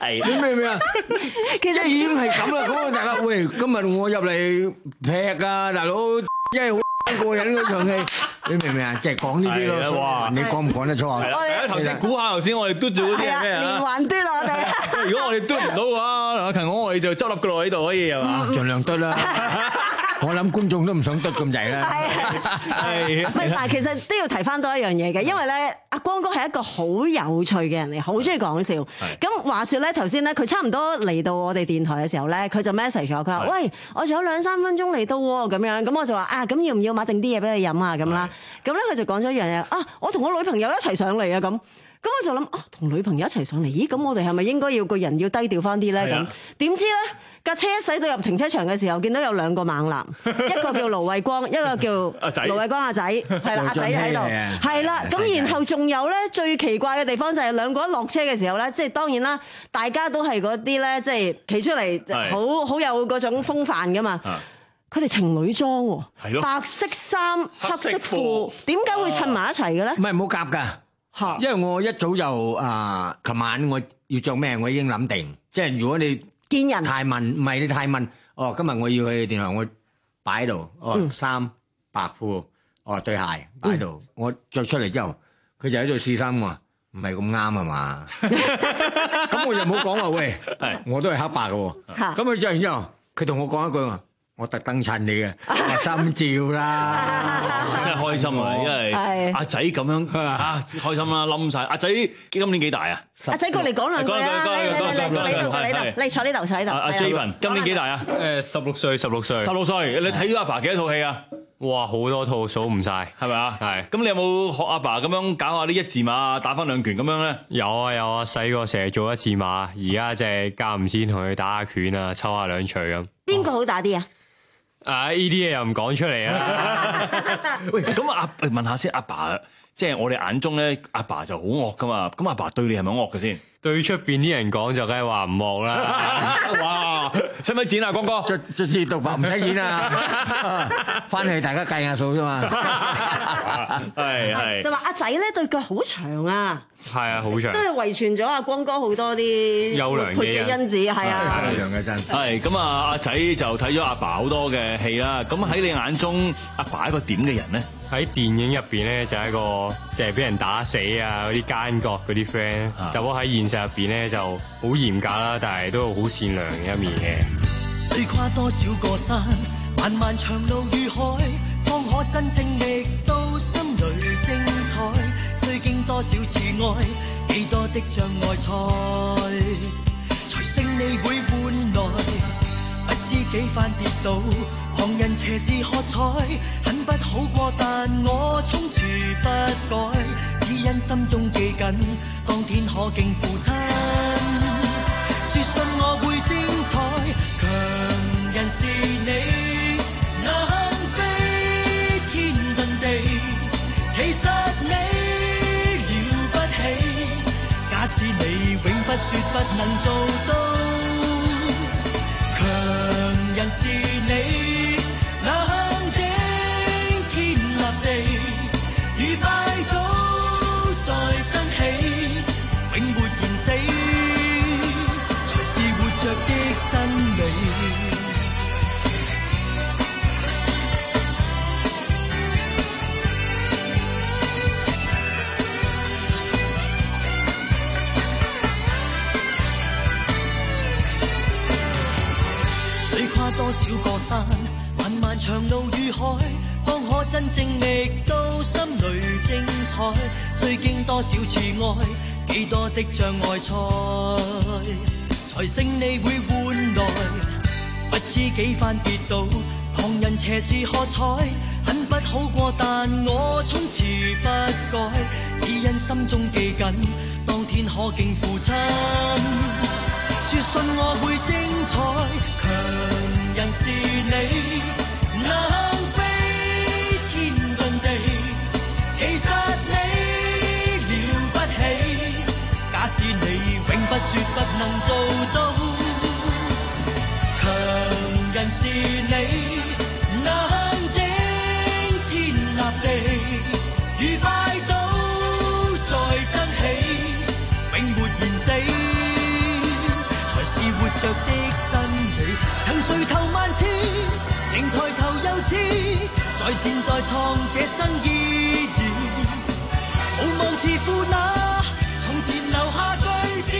係，你明唔明啊？其實已經係咁啦，咁大家喂，今日我入嚟劈啊，大佬，因為好過癮嗰場戲，你明唔明啊？即係講呢啲咯。哇！你講唔講得出啊？ 係頭先估下頭先我哋嘟咗啲係咩啊？ 連環嘟我哋。如果我哋嘟唔到嘅話，阿勤我我哋就執笠嘅咯喺度可以係嘛？ 盡量嘟啦。我諗觀眾都唔想嘟咁滯啦。 係。唔係，但係其實都要提翻多一樣嘢嘅，因為咧阿光哥係一個好有趣嘅人嚟，好中意講笑。咁話說咧，頭先咧佢差唔多嚟到我哋電台嘅時候咧，佢就 message 咗，佢話：喂，我仲有兩三分鐘嚟到喎，咁樣。咁我就話：啊，咁要唔要買定啲嘢俾你飲啊？咁啦。咁咧佢就講咗一樣嘢，啊，我同我女朋友一齊上嚟啊咁。咁我就諗啊，同女朋友一齊上嚟，咦？咁我哋係咪應該要個人要低調翻啲咧？咁點知咧架車一駛到入停車場嘅時候，見到有兩個猛男，一個叫盧偉光，一個叫盧偉光阿仔，係啦，阿仔喺度，係啦。咁然後仲有咧最奇怪嘅地方就係兩個一落車嘅時候咧，即係當然啦，大家都係嗰啲咧，即係企出嚟好好有嗰種風範噶嘛。佢哋情侶裝喎，白色衫、黑色褲，點解會襯埋一齊嘅咧？ 唔係冇夾㗎。因為我一早就啊，琴晚我要着咩，我已經諗定。即係如果你見人太問，唔係你太問。哦，今日我要去電台，我擺喺度。哦，衫白褲，哦對鞋擺喺度。我着出嚟之後，佢就喺度試衫喎，唔係咁啱係嘛？咁我就冇講話喂，我都係黑白嘅喎。咁佢着完之後，佢同我講一句話。我特登襯你嘅，心照啦， 真係開心啊！因為阿仔咁樣啊，開心啦，冧晒。阿仔今年幾大啊？ 阿仔過嚟講兩句啊！嚟嚟嚟嚟嚟嚟嚟，你坐呢度，坐呢度。 阿 Javen 今年幾大啊？ 誒，十六歲，十六歲。 十六歲，你睇咗阿爸幾多套戲啊？ 哇，好多套數唔晒， 係咪啊？ 係。 咁你有冇學阿爸咁樣搞下啲一字馬，打翻兩拳咁樣咧？ 有啊有啊，細個成日做一字馬，而家即係間唔時同佢打下拳啊，抽下兩錘咁。 邊個好打啲啊？ 啊！呢啲嘢又唔講出嚟啊！ 喂，咁阿問下先，阿爸即係我哋眼中咧，阿爸就好惡噶嘛。咁阿爸對你係咪惡嘅先？ 對出邊啲人講就梗係話唔惡啦。 哇！使唔使剪啊，光哥？ 卒卒之獨白唔使剪啊！翻去大家計下數啫嘛。 係係。 就話阿仔咧對腳好長啊！ 係啊，好長。都係遺傳咗阿光哥好多啲優良嘅因子，係啊。 優良嘅真。 係咁啊！阿仔就睇咗阿爸好多嘅戲啦。咁喺你眼中，阿爸係一個點嘅人咧？ 喺電影入邊咧，就係一個即係俾人打死啊嗰啲奸角嗰啲 friend。但不過喺現實入邊咧，就好嚴格啦，但係都好善良嘅一面嘅。 雖跨多少個山，漫漫長路與海，方可真正覓到心裏精彩。雖經多少次愛，幾多的障礙賽，才勝利會換來。不知幾番跌倒，旁人斜視喝彩，很不好過，但我從此不改，只因心中記緊，當天可敬父親。說信我會精彩，強人是你，能飛天遁地，其實你了不起，假使你永不說不能做到。強人是你，能頂天立地，與拜倒再爭起，永沒言死，才是活着的真理。多少個山，漫漫長路與海，方可真正覓到心裏精彩。雖經多少次愛，幾多的障礙賽，才勝利會換來。不知幾番跌倒，旁人斜視喝彩，很不好過，但我從此不改，只因心中記緊，當天可敬父親。說信我會精彩，強人是你，能飛天遁地，其實你了不起，假使你永不說不能做到，強人是你，能頂天立地，與拜倒再爭起，永沒言死， 着的真理。曾垂頭萬次，仍抬頭又知，再戰再創這生意義。無望自負那從前留下句子，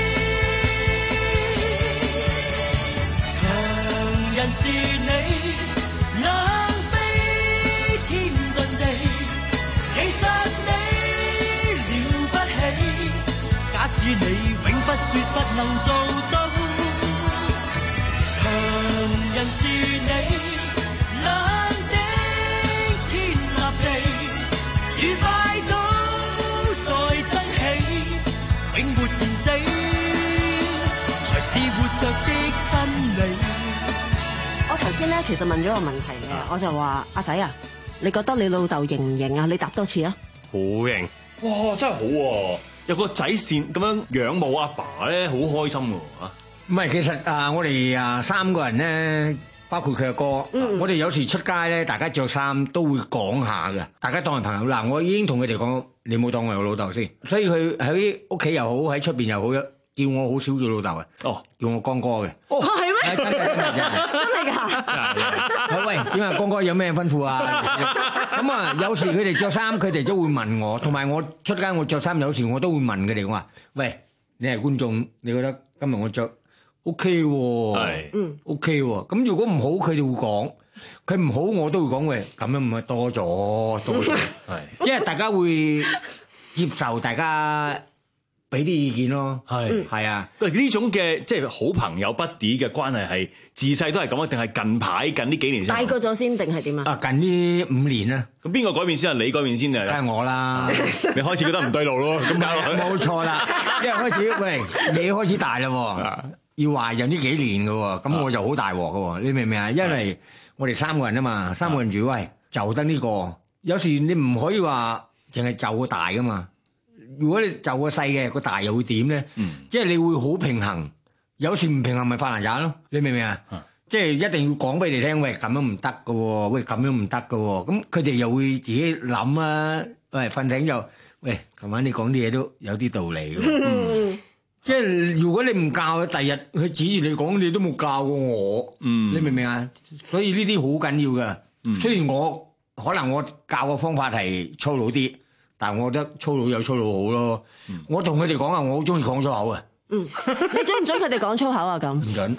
強人是你，冷飛天遁地，其實你了不起。假使你永不說不能做到，強人是你，冷的天立地，如拜倒在真氣，永沒言死，才是活着的真理。 我頭先咧其實問咗個問題嘅，我就話阿仔啊，你覺得你老豆型唔型啊？你答多次啊！ 好型， 哇，真係好喎！有個仔善咁樣仰慕阿爸咧，好開心喎嚇。 唔係，其實啊，我哋啊三個人咧，包括佢阿哥， 嗯我哋有時出街咧，大家着衫都會講下嘅，大家當係朋友。嗱，我已經同佢哋講，你冇當我係我老豆先。所以佢喺屋企又好，喺出邊又好，叫我好少叫老豆嘅。哦，叫我江哥嘅。 哦，係咩？ 真係真係真係真係㗎！ 係喂，點啊，江哥有咩吩咐啊？咁啊，有時佢哋着衫，佢哋都會問我，同埋我出街我着衫，有時我都會問佢哋，我話：喂，你係觀眾，你覺得今日我着 OK 喎？係，嗯 OK 喎。咁如果唔好，佢哋會講；佢唔好，我都會講。喂，咁樣唔係多咗，多咗。係，即係大家會接受大家俾啲意見咯。係，係啊。 喂，呢種嘅即係好朋友 buddy 嘅關係係自細都係咁啊？定係近排近呢幾年先？ 大個咗先定係點啊？ 啊，近呢五年啦。 咁邊個改變先啊？你改變先啊？ 梗係我啦。 你開始覺得唔對路咯？咁冇錯啦，因為開始喂你開始大啦喎，要懷孕呢幾年嘅喎，咁我就好大鑊嘅喎，你明唔明啊？因為我哋三個人啊嘛，三個人住，喂就得呢個，有時你唔可以話淨係就個大噶嘛。如果你就個細嘅，個大又會點咧？即係你會好平衡，有時唔平衡咪發爛渣咯，你明唔明啊？即係一定要講俾你聽，喂咁樣唔得嘅喎，喂咁樣唔得嘅喎，咁佢哋又會自己諗啊，喂瞓醒就喂，琴晚你講啲嘢都有啲道理嘅。即係如果你唔教，第日佢指住你講，你都冇教過我，你明唔明啊？所以呢啲好緊要嘅。雖然我可能我教嘅方法係粗魯啲，但係我覺得粗魯有粗魯好咯。我同佢哋講啊，我好中意講粗口啊。 嗯，你准唔准佢哋講粗口啊？咁唔准。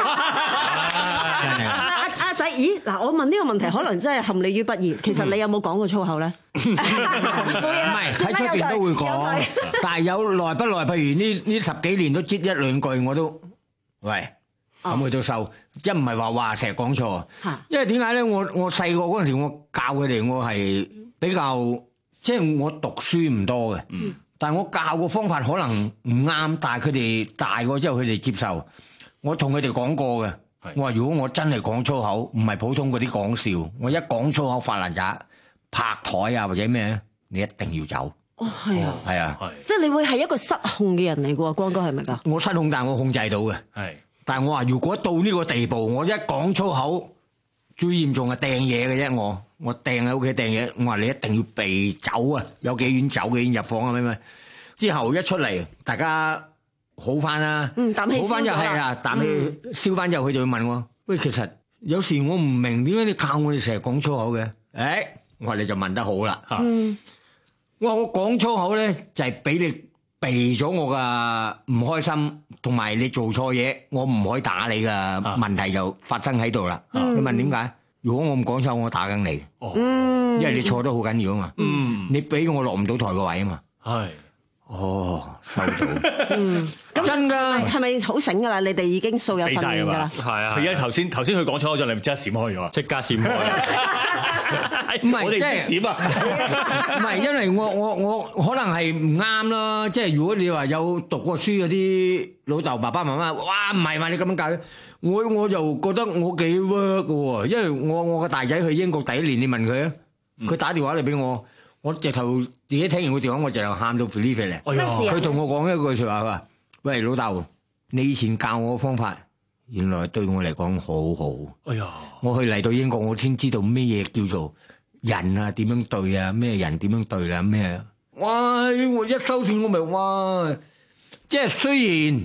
阿阿仔，咦嗱，我問呢個問題，可能真係陷你於不義。其實你有冇講過粗口咧？唔係喺出邊都會講，但係有耐不耐，譬如呢呢十幾年都擠一兩句，我都喂咁佢都收，一唔係話話成日講錯。因為點解咧？我我細個嗰陣時，我教佢哋，我係比較即係我讀書唔多嘅，但係我教個方法可能唔啱，但係佢哋大個之後，佢哋接受。我同佢哋講過嘅，我話如果我真係講粗口，唔係普通嗰啲講笑，我一講粗口發爛渣、拍台啊或者咩，你一定要走。 哦，係啊， 係啊， 即係你會係一個失控嘅人嚟嘅喎，光哥係咪㗎？ 我失控，但係我控制到嘅。係，但係我話如果到呢個地步，我一講粗口，最嚴重係掟嘢嘅啫。我我掟喺屋企掟嘢，我話你一定要避走啊！有幾遠走幾遠入房啊？咩咩？之後一出嚟，大家好翻啦， 嗯，啖氣好翻就係啊，啖氣消翻之後，佢就會問我：喂，其實有時我唔明點解你教我哋成日講粗口嘅？誒，我話你就問得好啦嚇。我話我講粗口咧，就係俾你避咗我嘅唔開心，同埋你做錯嘢，我唔可以打你嘅問題就發生喺度啦。你問點解？如果我唔講粗口，我打緊你。哦，因為你錯得好緊要啊嘛。嗯，你俾我落唔到台個位啊嘛。係。哦，收到。 嗯， 真㗎， 係咪好醒㗎啦？你哋已經素有訓練㗎啦。 係啊，佢而家頭先頭先佢講錯咗，你咪即刻閃開咗，即刻閃開。 唔係即係閃啊！唔係，因為我我我可能係唔啱啦。即係如果你話有讀過書嗰啲老豆爸爸媽媽，哇唔係嘛？你咁樣教，我我就覺得我幾 work 㗎喎。因為我我個大仔去英國第一年，你問佢啊，佢打電話嚟俾我。我直頭自己聽完個電話，我就喊到 feel 嚟。佢同我講一句説話，佢話：喂老豆，你以前教我嘅方法，原來對我嚟講好好。哎呀！我去嚟到英國，我先知道咩嘢叫做人啊，點樣對啊，咩人點樣對啊，咩？哇！我一收線我咪哇！即係雖然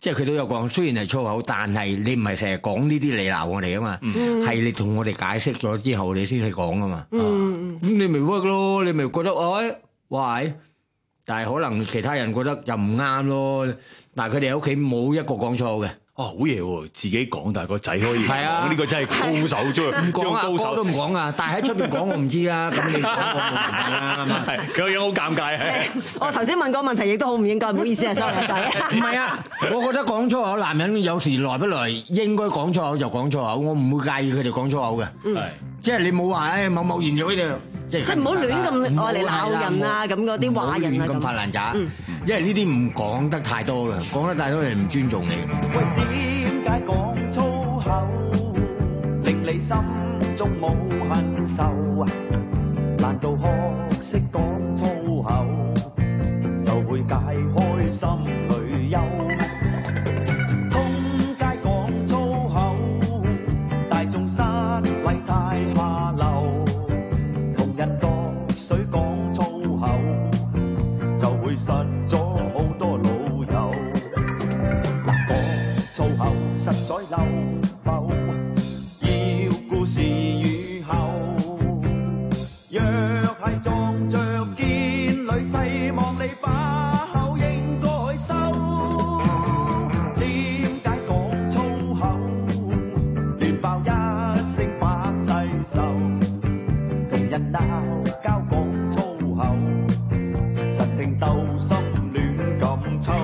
即係佢都有講，雖然係粗口，但係你唔係成日講呢啲嚟鬧我哋啊嘛，係、嗯、你同我哋解釋咗之後，你先去講啊嘛。咁、嗯、你咪 work 咯，你咪覺得哎，喂，但係可能其他人覺得又唔啱咯。但係佢哋喺屋企冇一個講錯嘅。 哦，好嘢喎！自己講，但係個仔可以講，呢、啊、個真係高手啫。唔講啊，我都唔講啊。但係喺出邊講我唔知啦。咁你講我冇辦法啦。係佢個樣好尷尬。 我頭先問個問題亦都好唔應該，唔好意思啊，收個仔。 唔係啊，我覺得講粗口，男人有時來不來應該講粗口就講粗口，我唔會介意佢哋講粗口嘅。嗯，即係你冇話誒某某言咗呢度，即係即係唔好亂咁愛嚟鬧人啊，咁嗰啲話人啊咁發爛渣。因為呢啲唔講得太多嘅，講得太多人唔尊重你。 點解講粗口令你心中冇恨仇啊？難道學識講粗口就會解開心裏憂？通街講粗口，大眾失禮太下流，同人度水講粗口就會失咗好多老友。粗口實在漏漏，要故事語後。若係撞着見女婿望你把口應該收。點解講粗口亂爆一聲百世仇？同人鬧交講粗口，實聽鬥心亂咁抽。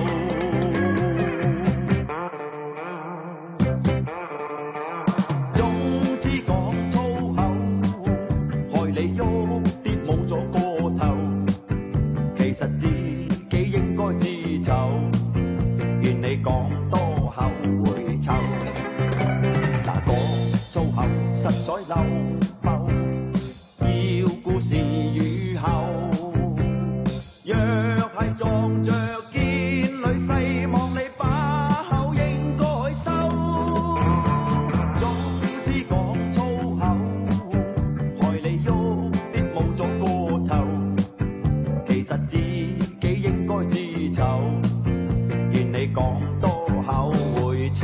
其實自己應該自醜，願你講多後會臭。嗱，講粗口實在漏漏，要故事語後。若係撞着見女婿望你把口應該收。總之講粗口，害你喐啲冇咗個頭。其實自己應該自醜，願你講多口會臭。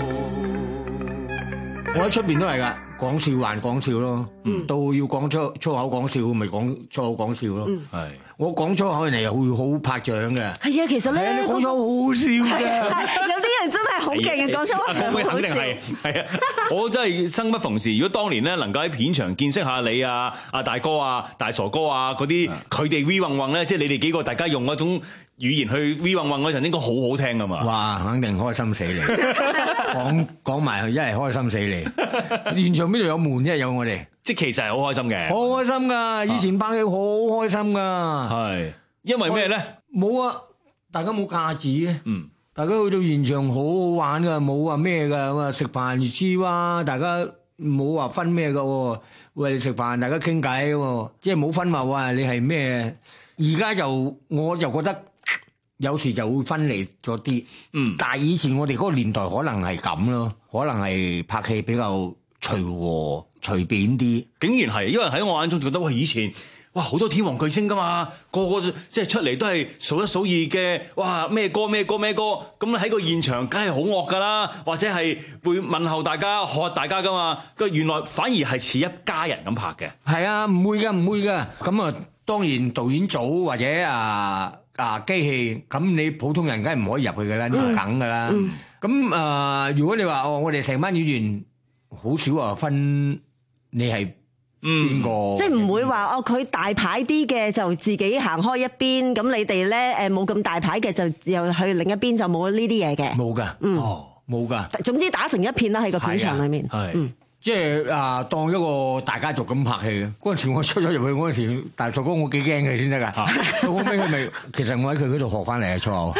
我喺出邊都係噶，講笑還講笑咯，嗯、到要講粗粗口講笑，咪講粗口講笑咯。係、嗯，我講粗口人哋又會好拍掌嘅。係啊，其實咧， 你講粗口好笑嘅。 有啲人真係好勁嘅講粗口， 肯定係係啊！我真係生不逢時。如果當年咧能夠喺片場見識下你啊、阿大哥啊、大傻哥啊嗰啲，佢哋 V 混混咧，即係你哋幾個大家用嗰種語言去 V 混混嗰陣，應該好好聽噶嘛。 哇！肯定開心死你，講講埋一係開心死你。現場邊度有悶啫？有我哋， 即係其實係好開心嘅， 好開心噶！以前拍戲好開心噶， 係因為咩咧？ 冇啊！大家冇架子咧，嗯，大家去到現場好好玩噶，冇話咩噶，咁啊食飯如知哇！大家冇話分咩噶，喂食飯大家傾偈，即係冇分話哇你係咩？而家就我就覺得有時就會分離咗啲，嗯，但係以前我哋嗰個年代可能係咁咯，可能係拍戲比較隨和隨便啲， 竟然係，因為喺我眼中就覺得喂以前。哇！好多天王巨星噶嘛，個個即係出嚟都係數一數二嘅。哇！咩歌咩歌咩歌，咁喺個現場梗係好惡噶啦，或者係會問候大家、喝大家噶嘛。佢原來反而係似一家人咁拍嘅。係啊，唔會噶，唔會噶。咁啊，當然導演組或者啊啊機器，咁你普通人梗係唔可以入去噶啦，呢個梗噶啦。咁啊，如果你話哦，我哋成班演員好少話分你係。邊個、嗯？ 即係唔會話哦，佢大牌啲嘅就自己行開一邊，咁你哋咧誒冇咁大牌嘅就又去另一邊就冇呢啲嘢嘅。 冇噶，嗯，哦，冇噶。 總之打成一片啦喺個片場裏面。 係、嗯，即係啊，當一個大家族咁拍戲嘅。嗰陣時我出咗入去嗰陣時，大傻哥我幾驚嘅先得㗎。到後尾佢咪，其實我喺佢嗰度學翻嚟嘅粗口。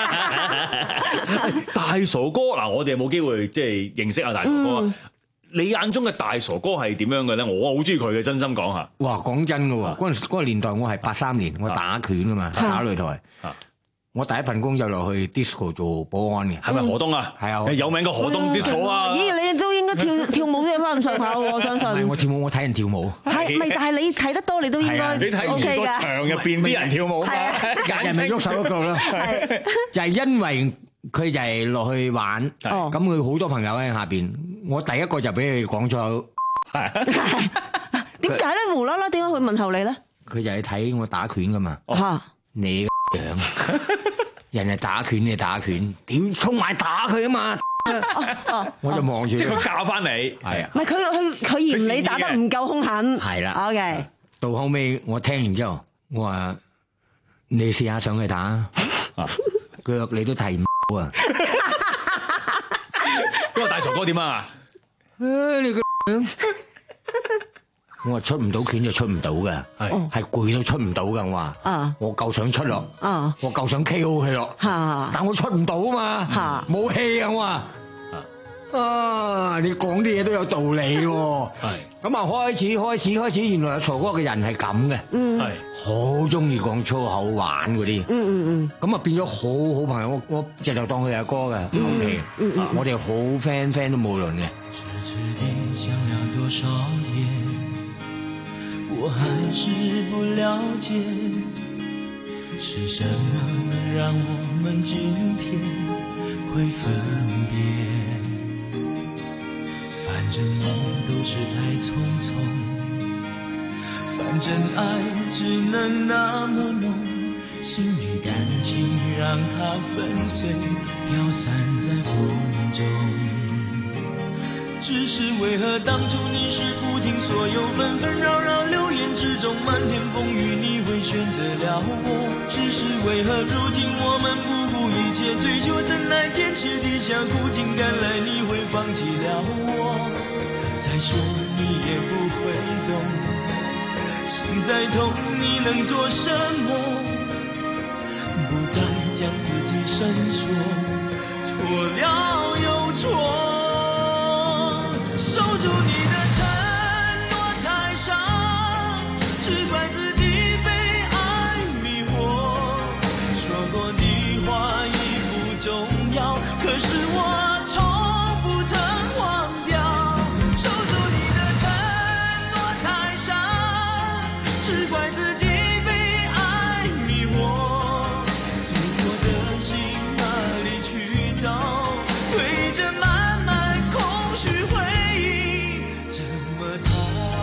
大傻哥嗱，我哋冇機會即係認識阿大傻哥。嗯，你眼中嘅大傻哥係點樣嘅咧？我好中意佢嘅，真心講下。 哇，講真嘅喎，嗰陣時嗰個年代我係八三年，我打拳啊嘛，打擂台。我第一份工就落去 disco 做保安嘅， 係咪河東啊？係啊，有名個河東 disco 啊。 咦，你都應該跳跳舞都有翻咁上下喎，我相信。 唔係我跳舞，我睇人跳舞。 係咪？但係你睇得多，你都應該 OK 㗎。 你睇住個場入邊啲人跳舞， 人咪喐手喐腳咯。就係因為佢就係落去玩，咁佢好多朋友喺下邊，我第一個就俾佢講咗。 點解咧？無啦啦點解佢問候你咧？ 佢就係睇我打拳噶嘛。 嚇你樣，人哋打拳你打拳，點衝埋打佢啊嘛？我就望住， 即係佢教翻你， 係啊。 唔係佢佢佢嫌你打得唔夠兇狠。 係啦。 OK。 到後尾我聽完之後，我話你試下上去打，腳你都提唔到啊！ 嗰個大傻哥點啊？ 誒你個我話出唔到拳就出唔到嘅，係係攰到出唔到嘅。我話，我夠想出咯，我夠想 K O 佢咯，但我出唔到啊嘛，冇氣啊我話。啊！你講啲嘢都有道理喎，係咁啊！開始開始開始，原來阿曹哥嘅人係咁嘅，嗯，係好中意講粗口玩嗰啲，嗯嗯嗯，咁啊變咗好好朋友，我我直頭當佢阿哥嘅，後期，嗯嗯，我哋好 friend friend 都冇論嘅。 反正梦都是太匆匆，反正爱只能那么浓，心里感情让它粉碎，飘散在风中。只是为何当初你是不听所有纷纷扰扰流言之中，漫天风雨你会选择了我？只是为何如今我们不顾一切追求，怎奈坚持底下苦尽甘来，你会放弃了我？再说你也不会懂，心再痛你能做什么？不再将自己伸缩，错了又错。守住你的承诺太伤，只怪自己被爱迷惑。说过的话已不重要，可是我从不曾忘掉。守住你的承诺太伤，只怪自己被爱迷惑。走过的心哪里去找？对着满满空虚回忆怎么逃？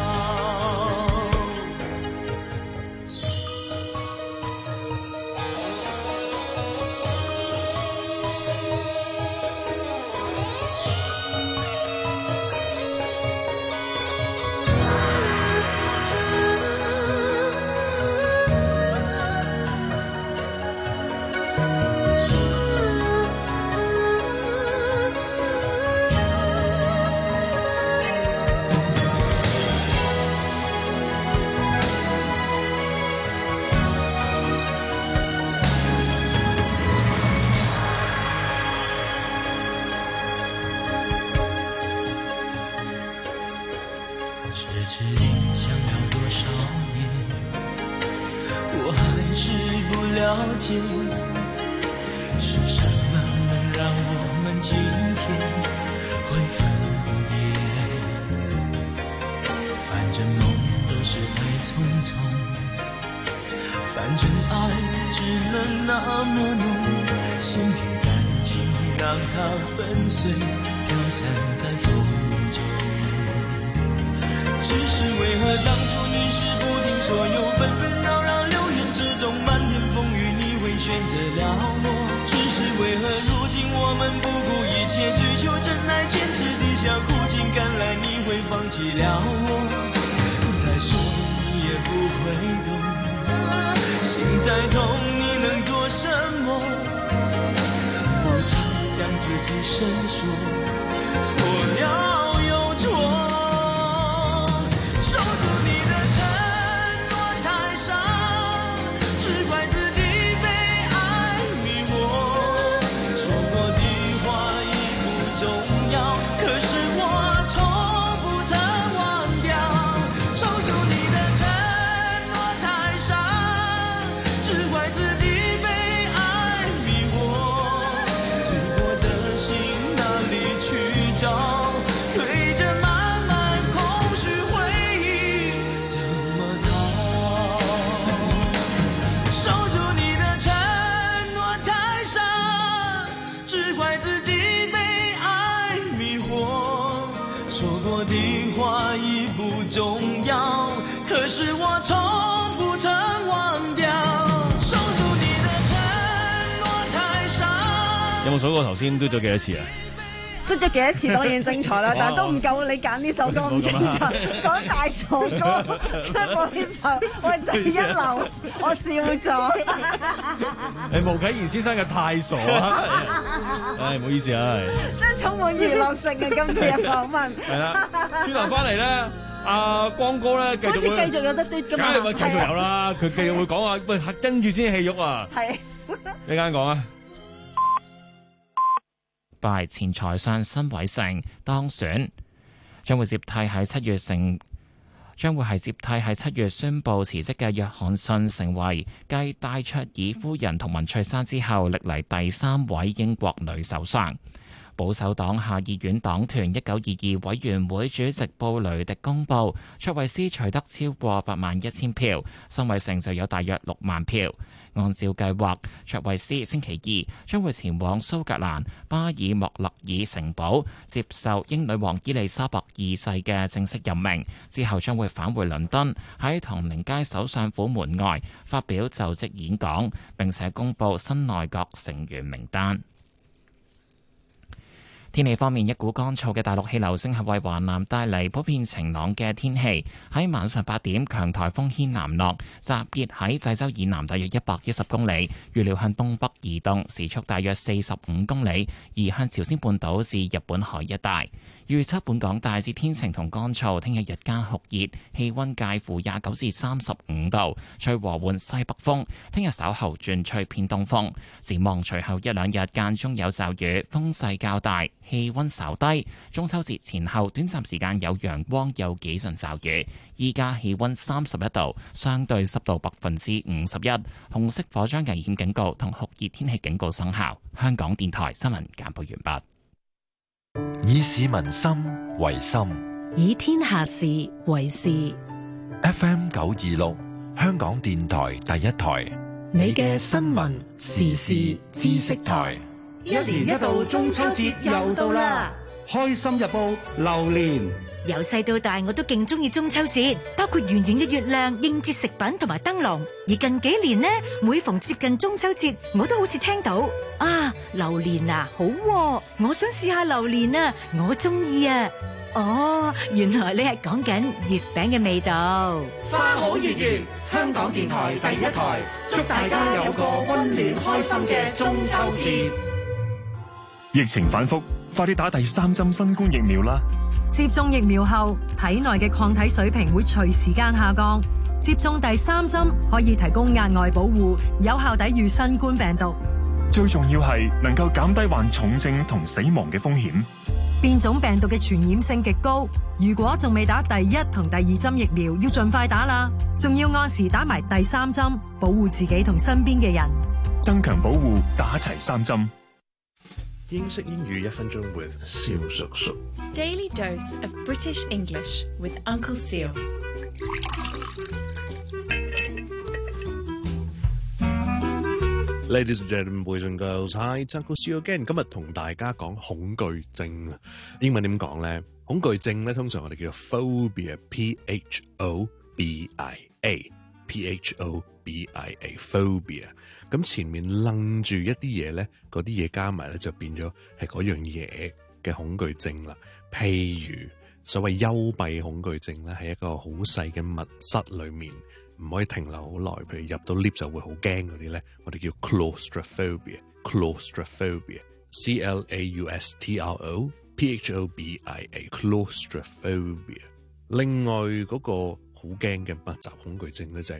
痴痴地想要多少年，我还是不了解，是什么能让我们今天会分别？反正梦都是太匆匆，反正爱只能那么浓，心里感情让它粉碎，飘散在风中。只是为何当初你是不听所有纷纷扰扰流言之中，漫天风雨你会选择了我？只是为何如今我们不顾一切追求真爱，坚持底下苦尽甘来，你会放弃了我？再说你也不会懂，心再痛你能做什么？不再将自己伸缩，错了又错。 只怪自己被愛迷惑，說過的話已不重要，可是我從不曾忘掉，守住你的承諾太少。 有冇數過頭先嘟咗幾多次啊？ 嘟咗幾多次當然精彩啦，但係都唔夠你揀呢首歌咁精彩。講大傻歌，跟住播呢首，我就一流，我笑咗。 係毛啟賢先生嘅太傻啊！唉，唔好意思啊， 真係充滿娛樂性嘅今次嘅訪問。 係啦，轉頭翻嚟咧，阿光哥咧繼續，好似繼續有得嘟㗎嘛？ 梗係繼續有啦，佢繼續會講話，喂，跟住先氣喐啊！ 係， 一陣間講啊。 拜前財相辛偉誠當選，將會接替喺七月成，將會係接替喺七月宣布辭職嘅約翰遜，成為繼戴卓爾夫人同文翠珊之後，歷嚟第三位英國女首相。保守黨下議院黨團一九二二委員會主席布雷迪公佈，卓慧思取得超過八萬一千票，辛偉誠就有大約六萬票。按照計劃，卓慧思星期二將會前往蘇格蘭巴爾莫勒爾城堡接受英女王伊麗莎白二世嘅正式任命，之後將會返回倫敦，喺唐寧街首相府門外發表就職演講，並且公布新內閣成員名單。天氣方面，一股乾燥嘅大陸氣流正係為華南帶嚟普遍晴朗嘅天氣。喺晚上八點，強颱風軒嵐諾集結喺濟州以南大約一百一十公里，預料向東北移動，時速大約四十五公里，移向朝鮮半島至日本海一帶。預測本港大致天晴同乾燥，聽日日間酷熱，氣溫介乎廿九至三十五度，吹和緩西北風。聽日稍後轉吹偏東風。展望隨後一兩日間中有驟雨，風勢較大，氣溫稍低。中秋節前後短暫時間有陽光，有幾陣驟雨。依家氣溫三十一度，相對濕度百分之五十一。紅色火災危險警告同酷熱天氣警告生效。香港電台新聞簡報完畢。 以市民心為心， 以天下事為事。 F M 九二六，香港電台第一台， 你嘅新聞時事知識台。 一年一度中秋節又到啦，開心日報榴蓮。 由細到大我都勁中意中秋節，包括圓形嘅月亮、應節食品同埋燈籠。而近幾年呢，每逢接近中秋節，我都好似聽到啊，榴蓮啊，好喎，我想試下榴蓮啊，我中意啊。哦，原來你係講緊月餅嘅味道。 花好月圓，香港電台第一台，祝大家有個溫暖開心嘅中秋節。 疫情反覆，快啲打第三針新冠疫苗啦！ 接種疫苗後，體內嘅抗體水平會隨時間下降。接種第三針可以提供額外保護，有效抵禦新冠病毒。 最重要係能夠減低患重症同死亡嘅風險。 變種病毒嘅傳染性極高，如果仲未打第一同第二針疫苗，要盡快打啦。仲要按時打埋第三針，保護自己同身邊嘅人。 增強保護，打齊三針。 英式英語一分鐘 with 蕭叔叔。 Daily dose of British English with Uncle Seal。 Ladies and gentlemen, boys and girls, hi, it's Uncle Seal again。今日同大家講恐懼症啊，英文點講咧？恐懼症咧，通常我哋叫做 phobia，P H O B I A，P H O B I A，phobia。咁前面愣住一啲嘢咧，嗰啲嘢加埋咧就變咗係嗰樣嘢嘅恐懼症啦。譬如所謂幽閉恐懼症咧，係一個好細嘅密室裏面，唔可以停留好耐。譬如入到 lift 就會好驚嗰啲咧，我哋叫 claustrophobia。claustrophobia，C L A U S T R O P H O B I A，claustrophobia。另外嗰個好驚嘅密集恐懼症咧就係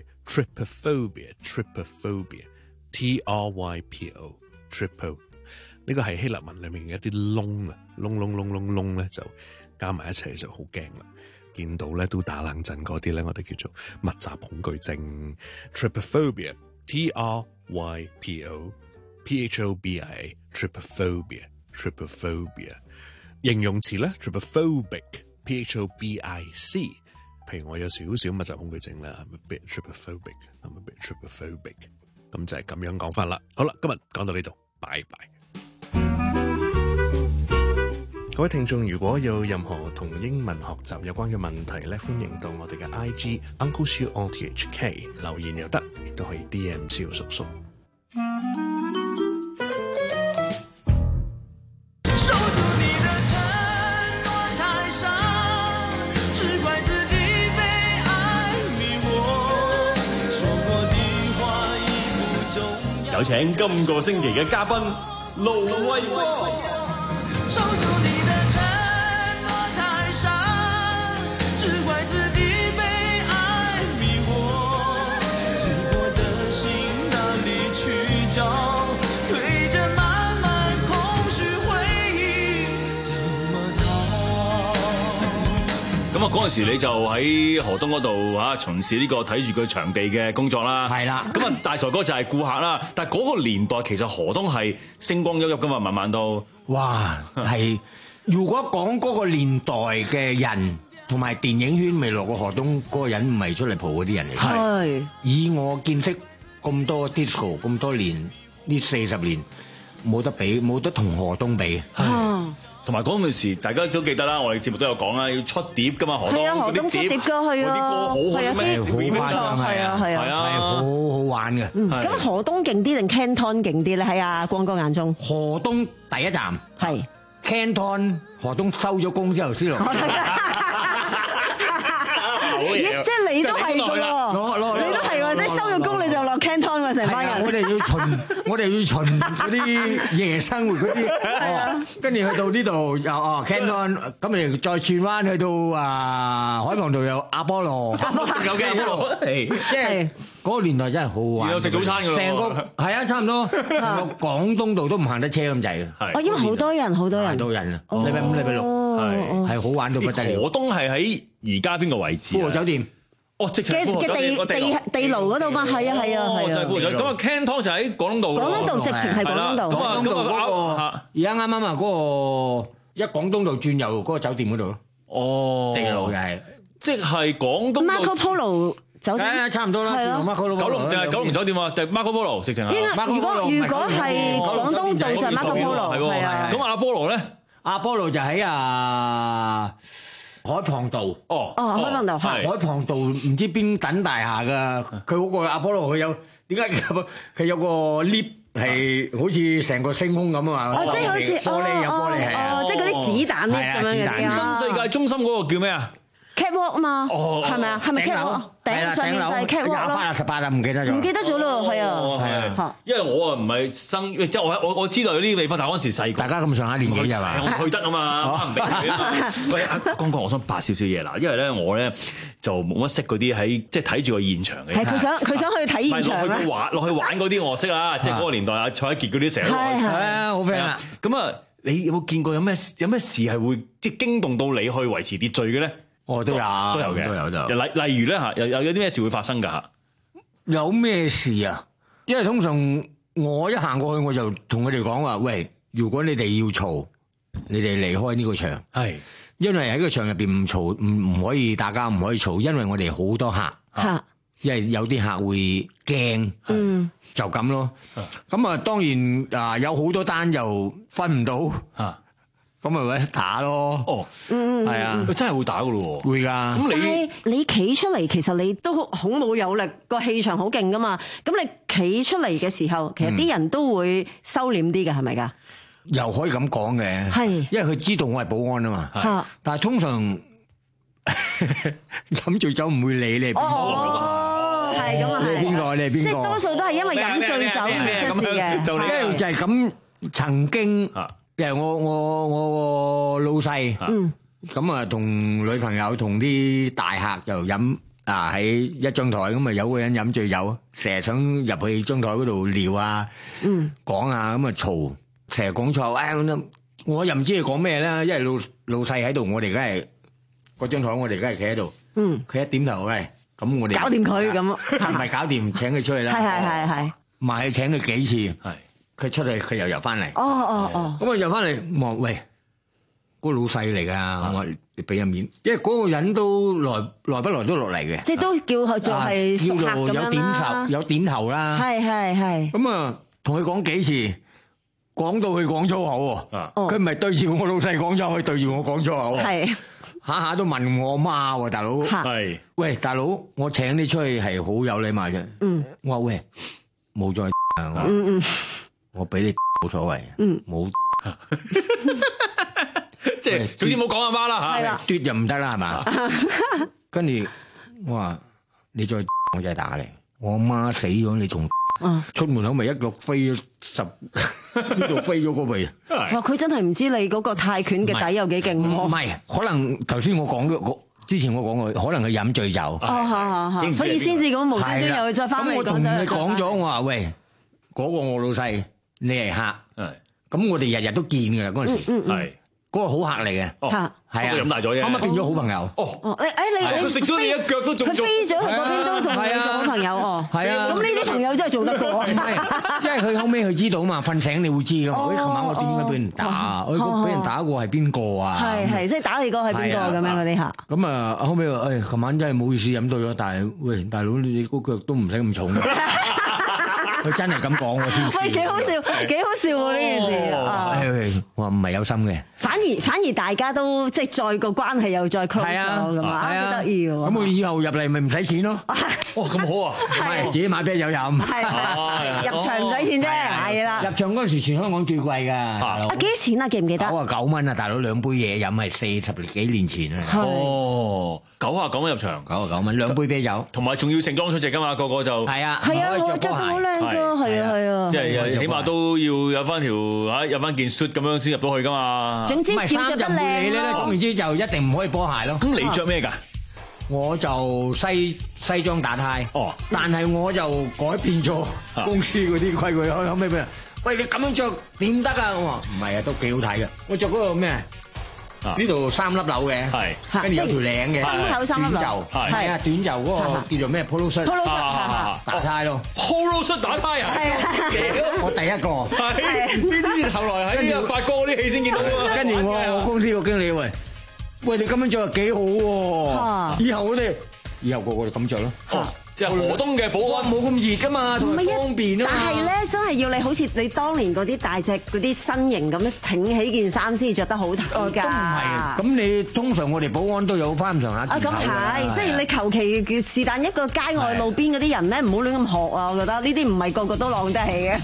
trypophobia，trypophobia。T R Y P O，tripo， 呢個係希臘文裏面嘅一啲窿啊，窿窿窿窿窿咧就加埋一齊就好驚啦。見到咧都打冷震嗰啲咧，我哋叫做密集恐懼症 ，trypophobia，T R Y P O P H O B I A，trypophobia，trypophobia。形容詞咧 trypophobic，P H O B I C。譬如我有少少密集恐懼症啦 ，I'm a bit trypophobic，I'm a bit trypophobic。咁就係咁樣講法啦。好啦，今日講到呢度，拜拜。 各位聽眾，如果有任何同英文學習有關嘅問題咧，歡迎到我哋嘅 I G Uncle Siu O T H K 留言又得，亦都可以 D M 蕭叔叔。 有請今個星期嘅嘉賓盧衛國。咁啊，嗰陣時你就喺河東嗰度嚇從事呢個睇住佢場地嘅工作啦。 係啦。 咁啊，大財哥就係顧客啦。但係嗰個年代其實河東係星光熠熠噶嘛，慢慢都。 哇！係，如果講嗰個年代嘅人同埋電影圈未落過河東嗰個人，唔係出嚟蒲嗰啲人嚟。 係。以我見識咁多 disco 咁多年，呢四十年冇得比，冇得同河東比。 係。 同埋嗰陣時，大家都記得啦，我哋節目都有講啦，要出碟噶嘛，河東嗰啲碟，嗰啲歌好好嘅咩？ 好誇張，係啊係啊， 係好好玩嘅。 咁河東勁啲定 Canton 勁啲咧？喺阿光哥眼中， 河東第一站係 Canton， 河東收咗工之後先落。 咦！即係你都係㗎喎，你都係喎，即係收咗工你就落 Canton 喎，成班人。 我哋要巡，我哋要巡嗰啲夜生活嗰啲。係啊，跟住去到呢度又哦 Canton，咁你再轉彎去到啊海傍道有阿波羅， 有嘅阿波羅， 即係嗰個年代真係好玩。 有食早餐㗎咯， 成個係啊，差唔多。成個廣東道都唔行得車咁滯嘅。 哦，因為好多人，好多人， 好多人啊！禮拜五、禮拜六係係好玩到不得了。 河東係喺而家邊個位置？ 富豪酒店。 哦，直情嘅地地地牢嗰度嘛，係啊係啊係啊。 就係富豪酒店。咁啊 Canton 就喺廣東道。 廣東道直情係廣東道。 咁啊咁啊而家啱啱啊嗰個一廣東道轉右嗰個酒店嗰度咯。 哦， 地牢又係， 即係廣東。 Marco Polo 酒店。 差唔多啦。 九龍定係九龍酒店啊？定 Marco Polo 直情啊？ 如果如果係廣東道就 Marco Polo 係啊。 咁阿波羅咧？ 阿波羅就喺啊。海傍道哦， 哦海傍道， 海傍道唔知邊等大廈噶，佢嗰個阿波羅佢有點解佢有個 lift 係好似成個星空咁啊嘛， 哦即係好似玻璃有玻璃係啊， 即係嗰啲子彈 lift 咁樣嘅。 新世界中心嗰個叫咩啊？ catwalk 啊嘛，係咪啊？係咪 catwalk？頂上面就係 catwalk 咯。 廿八啊十八啊，唔記得咗。唔記得咗咯，係啊。 係啊。因為我啊唔係生，即係我我我知道有呢啲地方，但嗰陣時細個。 大家咁上下年紀就話。 我去得啊嘛，唔俾佢啊嘛。喂，剛剛我想白少少嘢嗱，因為咧我咧就冇乜識嗰啲喺即係睇住個現場嘅。 係佢想佢想去睇現場落去玩落去玩嗰啲我識啦，即係嗰個年代啊蔡一傑嗰啲成日。 係係啊，好 friend 啊。 咁啊，你有冇見過有咩有咩事係會即係驚動到你去維持秩序嘅咧？ 哦，都有， 都有嘅， 都有就。 例例如咧嚇，又又有啲咩事會發生㗎嚇？ 有咩事啊？因為通常我一行過去，我就同佢哋講話：喂，如果你哋要嘈，你哋離開呢個場。 係， 因為喺個場入邊唔嘈，唔唔可以大家唔可以嘈，因為我哋好多客。 嚇！ 因為有啲客會驚。嗯。就咁咯。咁啊，當然啊，有好多單又分唔到。嚇。咁咪搵打咯， 哦， 嗯， 係啊， 真係會打噶咯喎， 會噶。 咁你你企出嚟，其實你都好冇有力，個氣場好勁噶嘛。咁你企出嚟嘅時候，其實啲人都會收斂啲嘅，係咪噶？ 又可以咁講嘅， 係， 因為佢知道我係保安啊嘛。係，但係通常飲醉酒唔會理你係邊個。 哦，係咁啊，係。 你係邊個？你係邊個？ 即係多數都係因為飲醉酒而出事嘅。 因為就係咁，曾經。因為我我我個老細，咁啊同女朋友同啲大客就飲啊喺一張台，咁啊有個人飲醉酒，成日想入去張台嗰度撩啊，講啊咁啊嘈，成日講錯，哎咁我又唔知佢講咩啦，因為老老細喺度，我哋梗係嗰張台，我哋梗係企喺度，佢一點頭，喂，咁我哋搞掂佢咁， 唔係搞掂，請佢出去啦，係係係係，唔係請佢幾次，係。佢出嚟，佢又游翻嚟。 哦哦哦。 咁啊游翻嚟，我話喂，嗰個老細嚟噶，我話你俾個面，因為嗰個人都來來不來都落嚟嘅。 即係都叫佢做係熟客咁樣啦。 有點頭，有點頭啦。 係係係。 咁啊，同佢講幾次， 講到佢講粗口喎，佢唔係對住我老細講粗口，佢對住我講粗口。 係下下都問我媽喎，大佬。 係喂，大佬，我請你出去係好有禮貌嘅。 嗯。 我話喂，冇再啊。 嗯嗯。 我俾你冇所謂。 嗯。 冇。 即係總之冇講阿媽啦嚇。 係啦。 嘟就唔得啦，係嘛？跟住我話你再我就係打你。我阿媽死咗，你仲？出門口咪一腳飛咗十呢度飛咗嗰位。 哇！佢真係唔知你嗰個泰拳嘅底有幾勁喎。 唔係，可能頭先我講嘅，之前我講過，可能佢飲醉酒。 哦，所以先至咁無端端又再翻嚟。 咁我同佢講咗，我話喂，嗰個我老細，你係客。咁我哋日日都見㗎啦，嗰陣時。係。嗰個好客嚟嘅。係啊。 飲大咗啫。 可唔可以變咗好朋友？ 哦。 誒誒，你你佢食咗你一腳都仲。 佢飛咗去嗰邊都同你做好朋友哦。 係啊。 咁呢啲朋友真係做得過。 唔係，因為佢後尾佢知道嘛，瞓醒你會知㗎嘛。喂，琴晚我點解俾人打？我俾人打過係邊個啊？ 係係，即係打你個係邊個咁樣嗰啲嚇。 咁啊，後尾話誒，琴晚真係冇意思飲到咗，但係喂，大佬你嗰腳都唔使咁重。佢真係咁講喎，先喂，幾好笑，幾好笑喎呢件事啊！ 我話唔係有心嘅， 反而反而大家都即係再個關係又再 close 咗咁啊，好得意嘅喎。 咁我以後入嚟咪唔使錢咯。 哦，咁好啊！ 係自己買啤酒飲。 係入場唔使錢啫，係啦。 入場嗰陣時全香港最貴㗎。啊幾多錢啊？記唔記得？ 九啊九蚊啊，大佬兩杯嘢飲係四十幾年前啊。 哦，九啊九蚊入場， 九啊九蚊兩杯啤酒， 同埋仲要盛裝出席㗎嘛，個個就係啊， 係啊，我着到好靚。係啊係啊， 即係起碼都要有翻條嚇，有翻件恤咁樣先入到去噶嘛。 總之要着得靚咯。 總言之就一定唔可以波鞋咯。 咁你着咩㗎？ 我就西西裝打呔。哦，但係我就改變咗公司嗰啲規矩，後尾俾人喂你咁樣着點得啊？我話唔係啊，都幾好睇嘅。我着嗰個咩？呢度三粒紐嘅，係跟住有條領嘅， 心口三粒紐， 係啊，短袖嗰個叫做咩 polo shirt， polo shirt 打呔咯 ，polo shirt 打呔啊， 係啊， 我第一個， 係呢啲後來喺呢個發哥嗰啲戲先見到啊， 跟住我我公司個經理喂，喂你咁樣着幾好喎，以後我哋以後個個都咁着咯。即係河東嘅保安冇咁熱㗎嘛，同埋方便啊。 但係咧，真係要你好似你當年嗰啲大隻嗰啲身形咁樣挺起件衫先着得好睇㗎。都唔係，咁你通常我哋保安都有翻咁上下。啊， 咁係，即係你求其是但一個街外路邊嗰啲人咧，唔好亂咁學啊！我覺得呢啲唔係個個都浪得起嘅。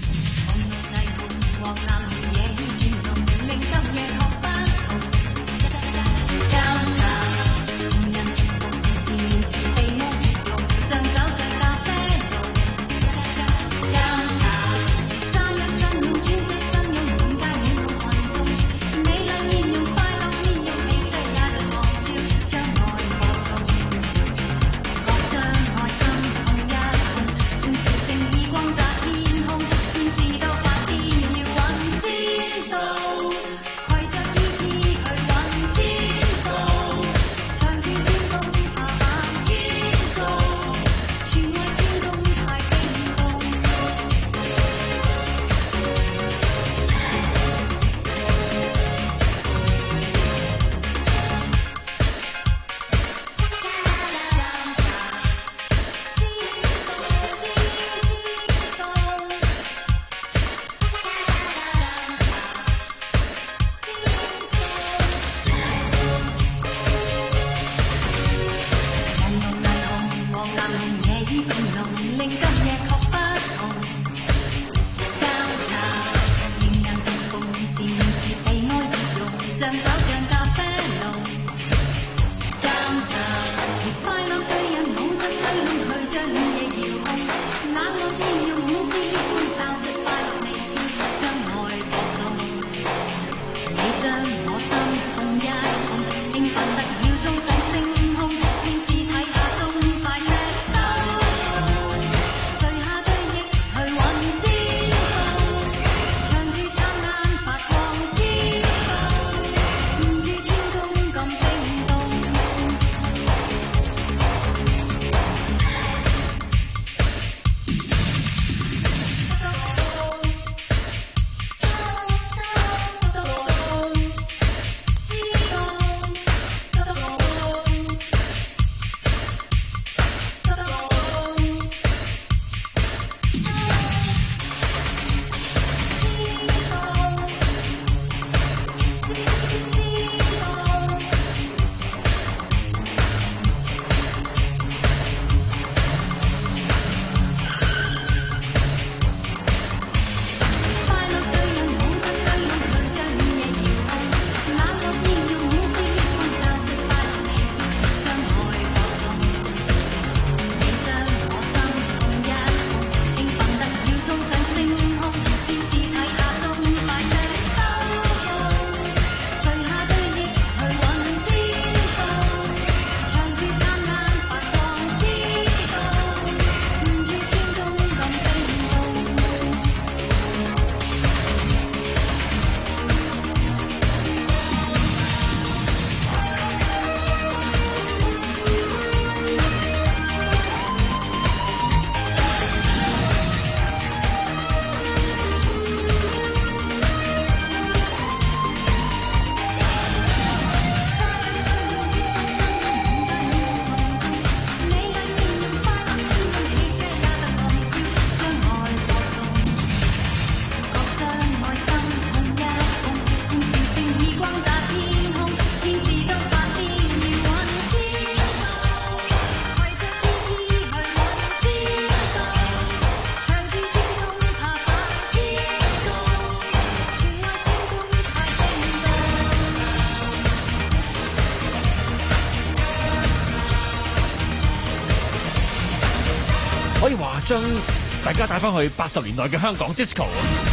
將大家帶翻去八十年代嘅香港 disco。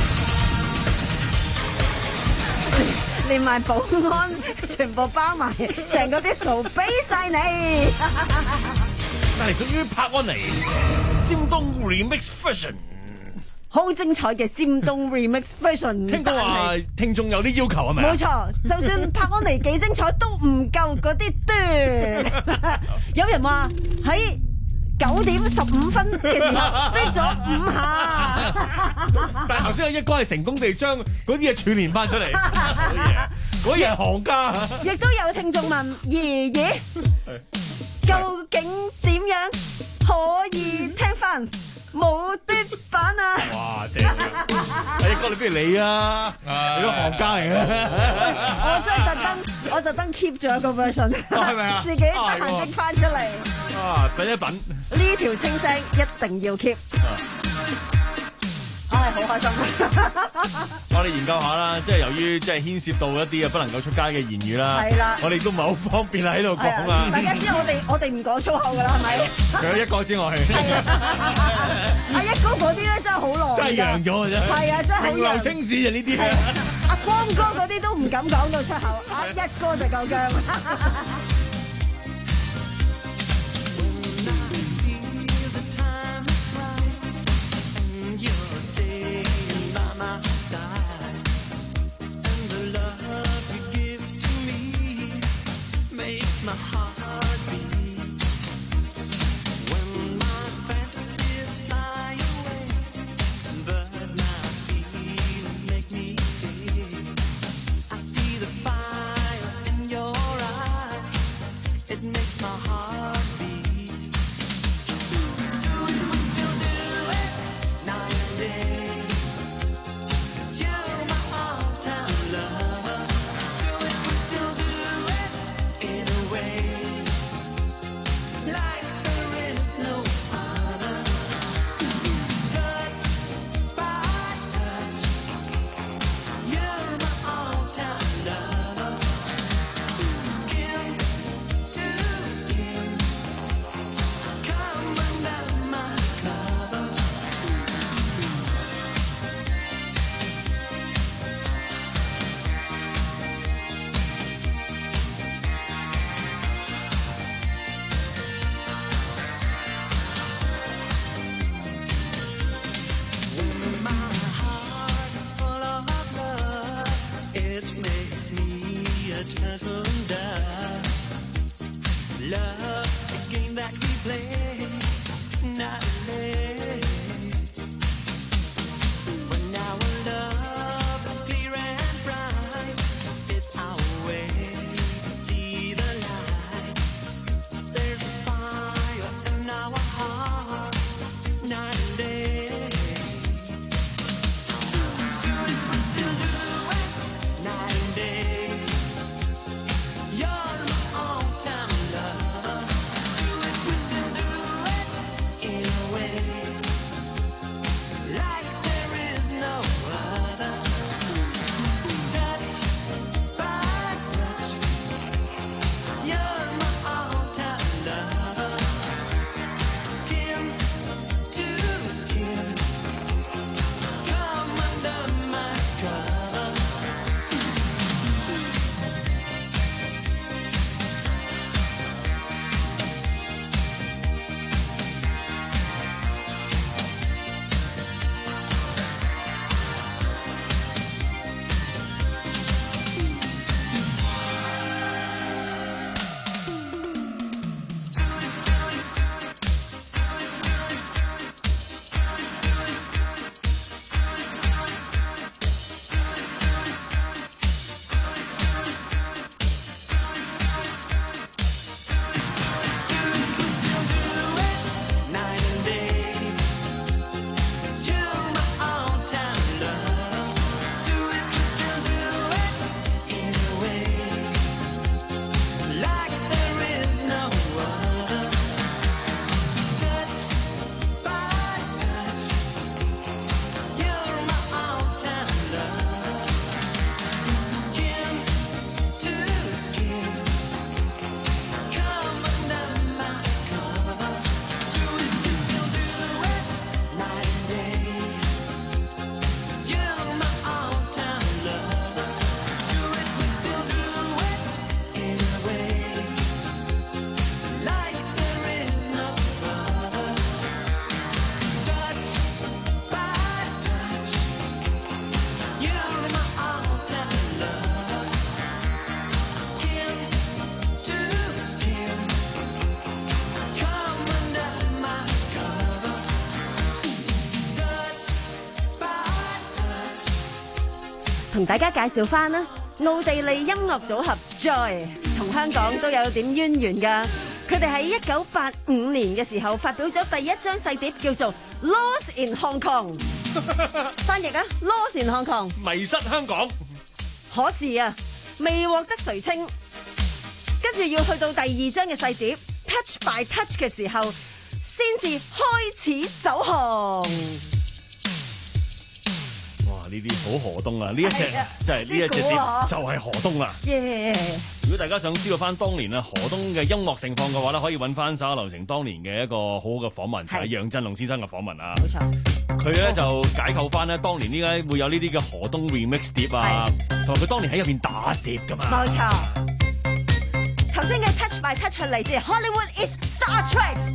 連埋保安全部包埋，成個 disco 俾晒你。 但係屬於柏安妮尖東 remix version， 好精彩嘅尖東 remix version。 聽講話聽眾有啲要求係咪？ 冇錯，就算柏安妮幾精彩都唔夠嗰啲段。有人話喺九點十五分嘅時候跌咗五下， 但係頭先有一哥係成功地將嗰啲嘢串連翻出嚟，嗰嘢係行家。 亦都有聽眾問：爺爺，究竟點樣可以聽翻冇啲版啊？ 哇！正啊！一哥你不如你啊，你都行家嚟嘅。 我真係特登，我特登 keep 咗一個 version， 係咪啊？ 自己得閒拎翻出嚟。 啊！品一品呢條清聲一定要 keep。唉，好開心。 我哋研究下啦，即係由於即係牽涉到一啲啊不能夠出街嘅言語啦。 係啦， 我哋都唔係好方便喺度講啊。 大家知我哋我哋唔講粗口㗎啦，係咪？ 除咗一個之外， 阿一哥嗰啲咧真係好狼， 真係揚咗嘅啫。 係啊，真係好名流青史啊呢啲。 阿光哥嗰啲都唔敢講到出口，阿一哥就夠薑。 My heart beat when my fantasies fly away, but my feelings make me stay. I see the fire in your eyes, it makes my heart beat. Do it, we still do it, night and day. You're my all-time lover. Do it, we still do it in a way. Like there is no other. Touch by touch, you're my all-time lover. Skin to skin, come under my cover. When my heart is full of love, it makes me a gentle dove. Love, a game that we play nightly. When our love is clear and bright, it's our way to see the light. There's a fire in our heart, night and day. Do it, we still do it, night and day. You're my all-time lover. Do it, we still do it in a way. 同大家介紹翻啦，奧地利音樂組合 Joy 同香港都有點淵源㗎。佢哋喺一九八五年嘅時候發表咗第一張細碟，叫做 Lost in Hong Kong。翻譯啊 ，Lost in Hong Kong， 迷失香港。 可是啊，未獲得垂青，跟住要去到第二張嘅細碟 Touch by Touch 嘅時候，先至開始走紅。 呢啲好河東啊！呢一隻即係呢一隻碟就係河東啦。 耶！ 如果大家想知道翻當年啊河東嘅音樂盛況嘅話咧，可以揾翻稍後流程當年嘅一個好好嘅訪問，就係楊振龍先生嘅訪問啊。 冇錯。 佢咧就解構翻咧當年點解會有呢啲嘅河東 remix 碟啊，同埋佢當年喺入邊打碟噶嘛。 冇錯。頭先嘅 Touch by Touch 係嚟自 Hollywood is Star Trek。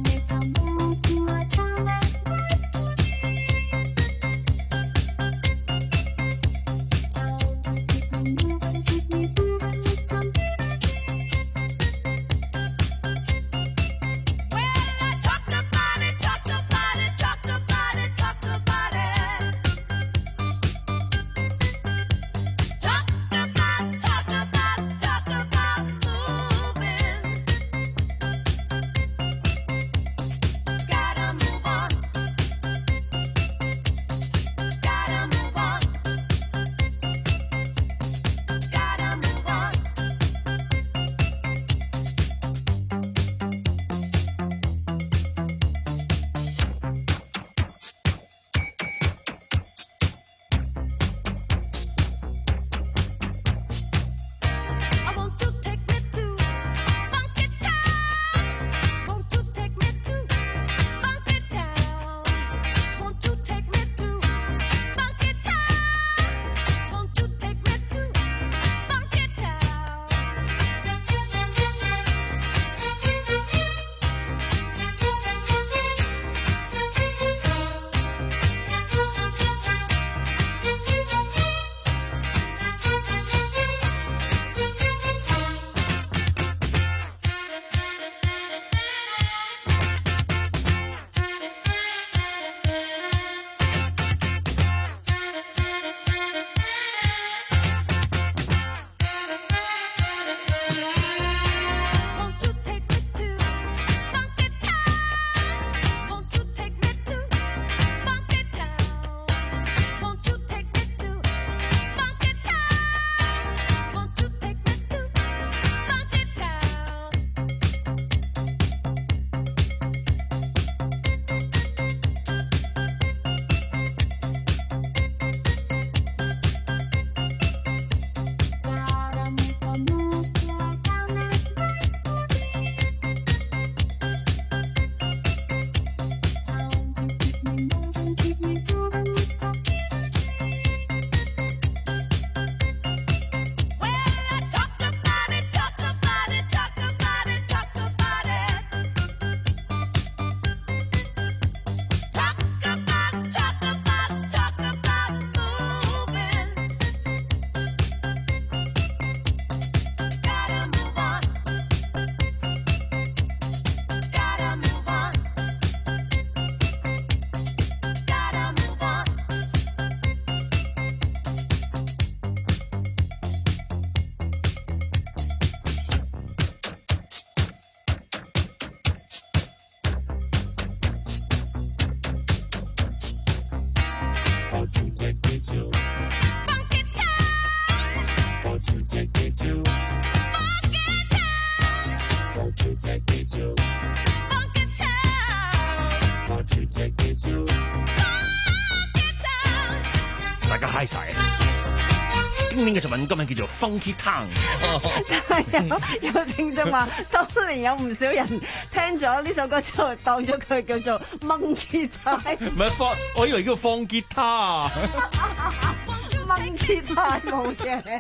大家嗨晒！經典嘅作品今日叫做 Funky Town。 有有聽眾話，當年有唔少人聽咗呢首歌之後，當咗佢叫做掹吉他。 唔係放，我以為叫放吉他。 掹吉他冇嘢。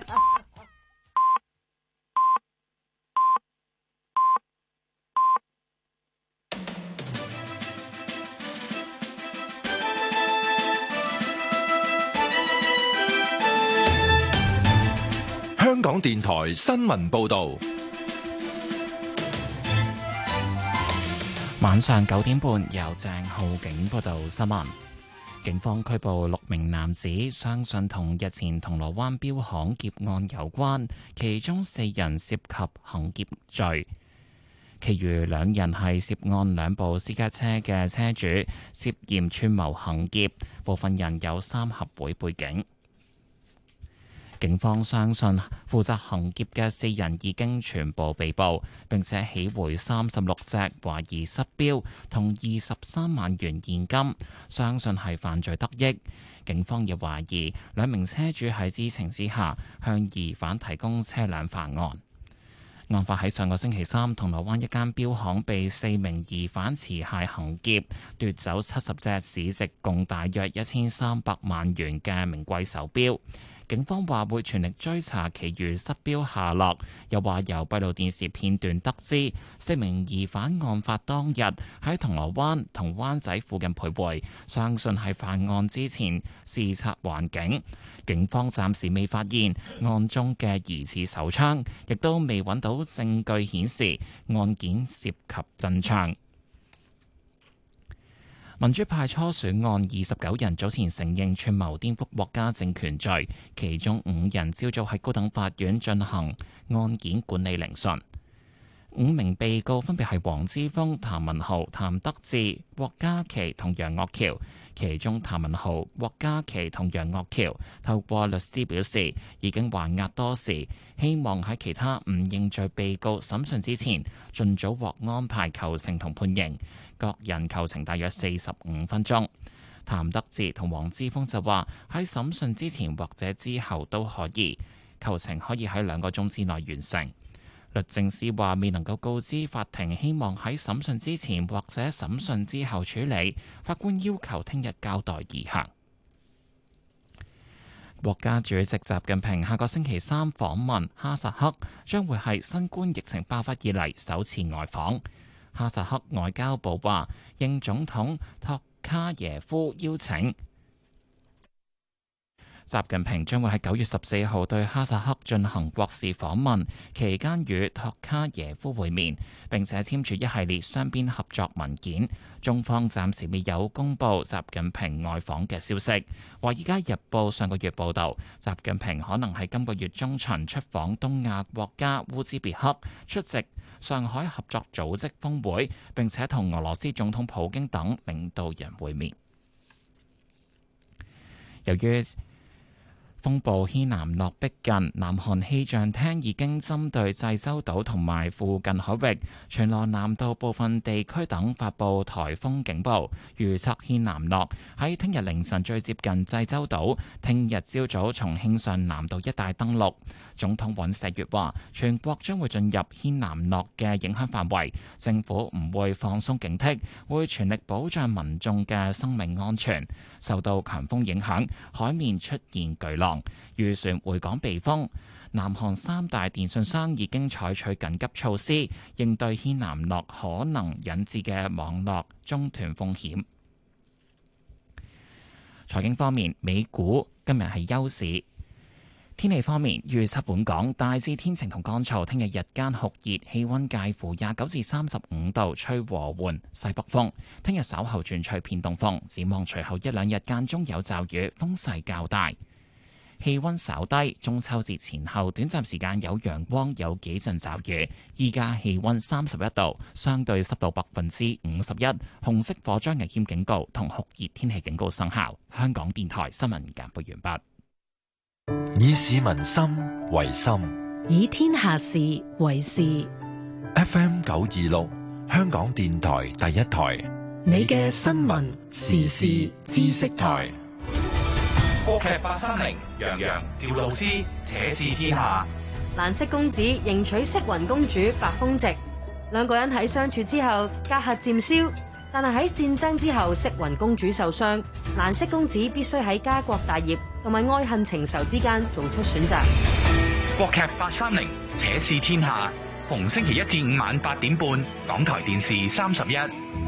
香港電台新聞報道， 晚上九點半由鄭浩景報道新聞。 警方拘捕六名男子，相信同日前銅鑼灣標行劫案有關，其中四人涉及行劫罪，其餘兩人係涉案兩部私家車嘅車主，涉嫌串謀行劫，部分人有三合會背景。警方相信負責行劫嘅四人已經全部被捕，並且起回三十六隻懷疑失標同二十三萬元現金，相信係犯罪得益。警方又懷疑兩名車主喺知情之下向疑犯提供車輛犯案。案發喺上個星期三，銅鑼灣一間錶行被四名疑犯持械行劫，奪走七十隻市值共大約一千三百萬元嘅名貴手錶。警方話會全力追查其餘失標下落，又話由閉路電視片段得知，四名疑犯案發當日喺銅鑼灣同灣仔附近徘徊，相信係犯案之前視察環境。警方暫時未發現案中嘅疑似手槍，亦都未揾到證據顯示案件涉及真槍。民主派初選案二十九人早前承認串謀顛覆國家政權罪，其中五人朝早喺高等法院進行案件管理聆訊。五名被告分別係黃之鋒、譚文豪、譚德志、郭家麒同楊岳橋。其中譚文豪、郭家麒同楊岳橋透過律師表示，已經還押多時，希望喺其他唔認罪被告審訊之前，盡早獲安排求情同判刑。各人求情大約四十五分鐘。譚德志同黃之鋒就話喺審訊之前或者之後都可以，求情可以喺兩個鐘之內完成。律政司話未能夠告知法庭，希望喺審訊之前或者審訊之後處理。法官要求聽日交代意向。國家主席習近平下個星期三訪問哈薩克，將會係新冠疫情爆發以嚟首次外訪。哈薩克外交部話，應總統托卡耶夫邀請，習近平將會喺九月十四號對哈薩克進行國事訪問，期間與托卡耶夫會面，並且簽署一系列雙邊合作文件。中方暫時未有公布習近平外訪嘅消息。《華爾街日報》上個月報道，習近平可能喺今個月中旬出訪東亞國家烏茲別克，出席上海合作組織峰會，並且同俄羅斯總統普京等領導人會面。由於風暴希南諾逼近，南韓氣象廳已經針對濟州島同埋附近海域、全羅南道部分地區等發布颱風警報，預測希南諾喺聽日凌晨最接近濟州島，聽日朝早從慶尚南道一帶登陸。總統尹錫悅話，全國將會進入希南諾嘅影響範圍，政府唔會放鬆警惕，會全力保障民眾嘅生命安全。受到強風影響，海面出現巨浪，漁船回港避風。南韓三大電信商已經採取緊急措施，應對希南諾可能引致嘅網絡中斷風險。財經方面，美股今日係休市。天氣方面，預測本港大致天晴同乾燥，聽日日間酷熱，氣溫介乎廿九至三十五度，吹和緩西北風。聽日稍後轉吹偏東風，展望隨後一兩日間中有驟雨，風勢較大。氣溫稍低，中秋節前後短暫時間有陽光，有幾陣驟雨。依家氣溫三十一度，相對濕度百分之五十一，紅色火災危險警告同酷熱天氣警告生效。香港電台新聞簡報完畢。 以市民心為心， 以天下事為事。 F M 九二六，香港電台第一台， 你嘅新聞時事知識台。 國劇八三零，楊洋、趙露思，且試天下。 蘭色公子迎娶色雲公主白風夕，兩個人喺相處之後隔閡漸消，但係喺戰爭之後，色雲公主受傷，蘭色公子必須喺家國大業同埋愛恨情仇之間做出選擇。 國劇八三零，且試天下，逢星期一至五晚八點半，港台電視三十一。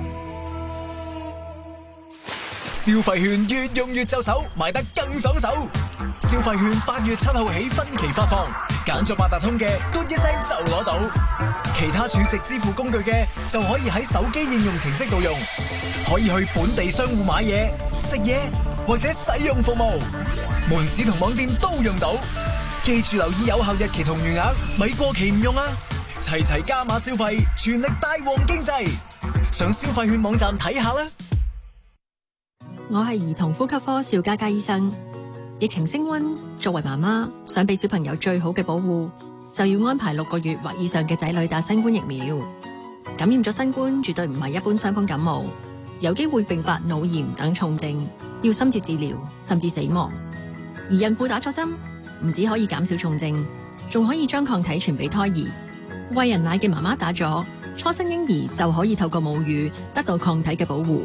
消費券越用越就手，買得更爽手。消費券八月七號起分期發放，揀咗八達通嘅，嘟一聲就攞到；其他儲值支付工具嘅，就可以喺手機應用程式度用。可以去本地商戶買嘢、食嘢、 或者使用服務，門市同網店都用到。記住留意有效日期同餘額，咪過期唔用啊！齊齊加碼消費，全力帶旺經濟。上消費券網站睇下啦。 我係兒童呼吸科邵嘉嘉醫生。疫情升溫，作為媽媽想俾小朋友最好嘅保護，就要安排六個月或以上嘅仔女打新冠疫苗。感染咗新冠絕對唔係一般傷風感冒，有機會併發腦炎等重症，要深切治療甚至死亡。而孕婦打咗針，唔止可以減少重症，仲可以將抗體傳俾胎兒。餵人奶嘅媽媽打咗，初生嬰兒就可以透過母乳得到抗體嘅保護。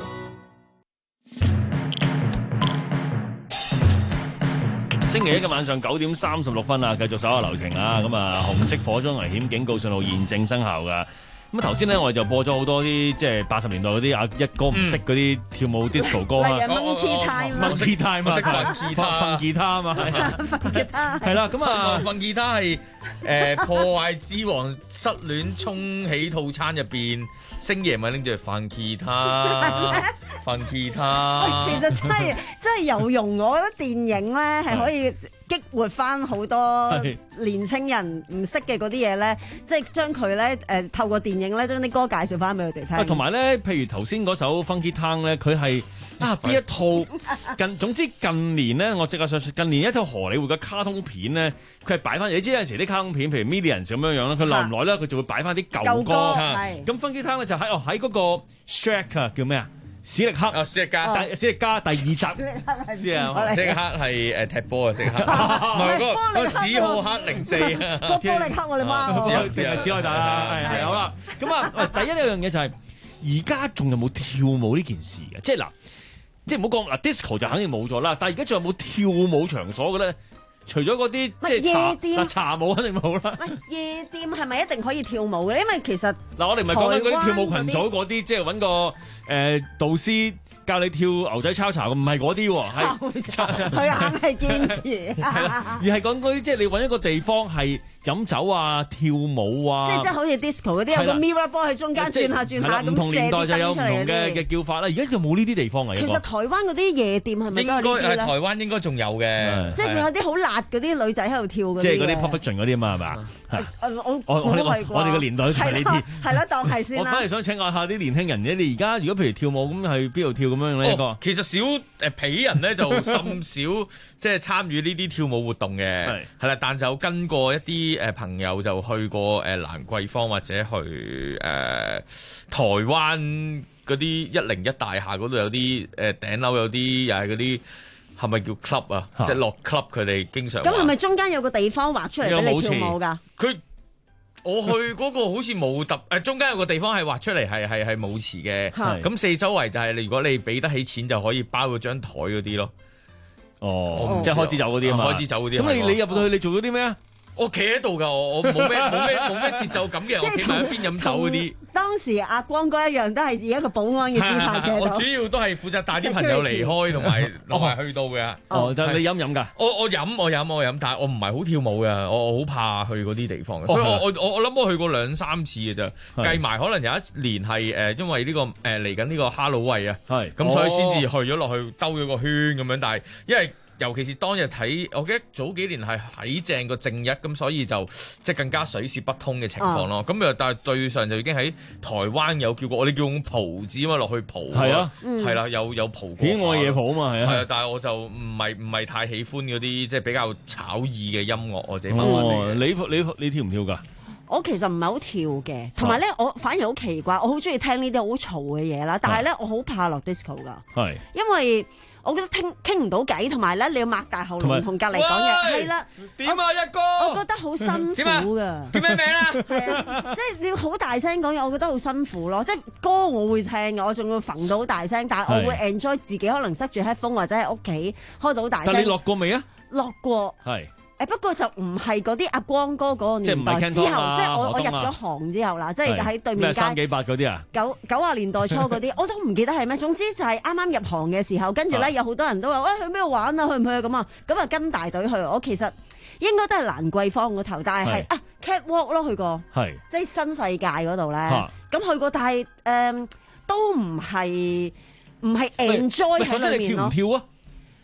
星期一嘅晚上九點三十六分啊，繼續手下留情啊！咁啊，紅色火災危險警告信號現正生效噶。咁啊，頭先咧我哋就播咗好多啲即係八十年代嗰啲啊一歌唔識嗰啲跳舞 disco 歌啊 ，Monkey Time，Monkey Time 啊，識彈吉他，瞓吉他啊嘛， 瞓吉他， 係啦，咁啊， 瞓吉他係誒破壞之王失戀衝起套餐入邊，星爺咪拎住瞓吉他，瞓吉他。 其實真係真係有用，我覺得電影咧係可以激活翻好多年青人唔識嘅嗰啲嘢咧，即係將佢咧誒透過電影咧將啲歌介紹翻俾佢哋聽。 同埋咧，譬如頭先嗰首《Funky Town》咧，佢係啊邊一套近總之近年咧，我即刻上近年一套荷里活嘅卡通片咧，佢係擺翻。你知有陣時啲卡通片，譬如 Millions 咁樣樣啦，佢耐唔耐咧，佢就會擺翻啲舊歌。咁《Funky Town》咧就喺哦喺嗰個 Shrek 啊，叫咩啊？史力克啊，史力加， 第史力加第二集，知啊，史力克係誒踢波啊，史力克，唔係嗰個史浩克零四啊， 個波力克我哋媽， 知啊，定係史海達啦，係係好啦。咁啊，第一呢樣嘢就係而家仲有冇跳舞呢件事嘅？即係嗱，即係唔好講嗱 disco 就肯定冇咗啦，但係而家仲有冇跳舞場所嘅咧？除咗嗰啲即係茶嗱茶舞肯定冇啦。 喂，夜店係咪一定可以跳舞嘅？因為其實嗱，我哋唔係講緊嗰啲跳舞群組嗰啲，即係揾個誒、呃、導師教你跳牛仔抄茶，唔係嗰啲喎，係佢硬係堅持， 而係講嗰啲即係你揾一個地方係飲酒啊、跳舞啊， 即係即係好似 disco 嗰啲有個 mirror ball 喺中間轉下轉下咁， 唔同年代就有唔同嘅嘅叫法啦。而家就冇呢啲地方啊。 其實台灣嗰啲夜店係咪都係呢啲咧？ 應該台灣應該仲有嘅， 即係仲有啲好辣嗰啲女仔喺度跳嗰啲， 即係嗰啲 Perfection 嗰啲啊嘛，係嘛？ 我我我我哋個年代都係呢啲， 係咯，當係先啦。 我反而想請教下啲年輕人，你而家如果譬如跳舞咁，去邊度跳咁樣咧？一個其實少誒鄙人咧就甚少即係參與呢啲跳舞活動嘅，係係啦，但就跟過一啲誒朋友就去過誒蘭桂坊或者去誒、呃、台灣嗰啲一零一大廈嗰度有啲誒頂樓有啲又係嗰啲係咪叫 club 啊？即係落 club 佢哋經常。咁係咪中間有個地方劃出嚟俾你跳舞㗎？ 佢我去嗰個好似冇特誒，中間有個地方係劃出嚟係係係舞池嘅，咁四周圍就係你如果你俾得起錢就可以包嗰張台嗰啲咯。 哦，即係開支酒嗰啲啊嘛， 開支酒嗰啲。 咁你你入到去你做咗啲咩啊？ 我企喺度㗎，我我冇咩冇咩冇咩節奏感嘅，我企埋一邊飲酒嗰啲。 當時阿光哥一樣都係以一個保安嘅姿態嘅。 我主要都係負責帶啲朋友離開同埋同埋去到嘅。 哦，但係你飲唔飲㗎？ 我我飲我飲我飲，但係我唔係好跳舞嘅，我我好怕去嗰啲地方嘅，所以我我我我諗我去過兩三次嘅啫，計埋可能有一年係誒，因為呢個誒嚟緊呢個哈囉喂啊，係咁所以先至去咗落去兜咗個圈咁樣，但係因為。尤其是當日睇，我記得早幾年係喺正個正日，咁所以就即係更加水泄不通嘅情況咯。咁又但係對上就已經喺台灣有叫過，我哋叫用蒲字啊嘛，落去蒲。係啊，係啦，有有蒲過。 喜愛夜蒲啊嘛，係啊。 係啊，但係我就唔係唔係太喜歡嗰啲即係比較炒意嘅音樂，或者乜乜哦，你你你跳唔跳㗎？ 我其實唔係好跳嘅，同埋咧我反而好奇怪，我好中意聽呢啲好嘈嘅嘢啦，但係咧我好怕落 disco 㗎。係。因為我覺得傾傾唔到偈，同埋咧你要擘大喉嚨同隔離講嘢，係啦。 點啊一哥？ 我覺得好辛苦㗎。 叫咩名啊？ 係啊，即係你要好大聲講嘢，我覺得好辛苦咯。即係歌我會聽嘅，我仲會揈到好大聲，但係我會 enjoy 自己可能塞住 headphone 或者喺屋企開到好大聲。 但你落過未啊？ 落過。係。誒不過就唔係嗰啲阿光哥嗰個年代之後，即係我我入咗行之後啦，即係喺對面街三幾八嗰啲啊， 九九啊年代初嗰啲，我都唔記得係咩。總之就係啱啱入行嘅時候，跟住咧有好多人都話：喂，去邊度玩啊？去唔去啊？咁啊，咁啊跟大隊去。我其實應該都係蘭桂坊嗰頭，但係係啊 catwalk 咯去過，係即係新世界嗰度咧。咁去過，但係誒都唔係唔係 enjoy 喺裏面咯。 跳唔跳啊？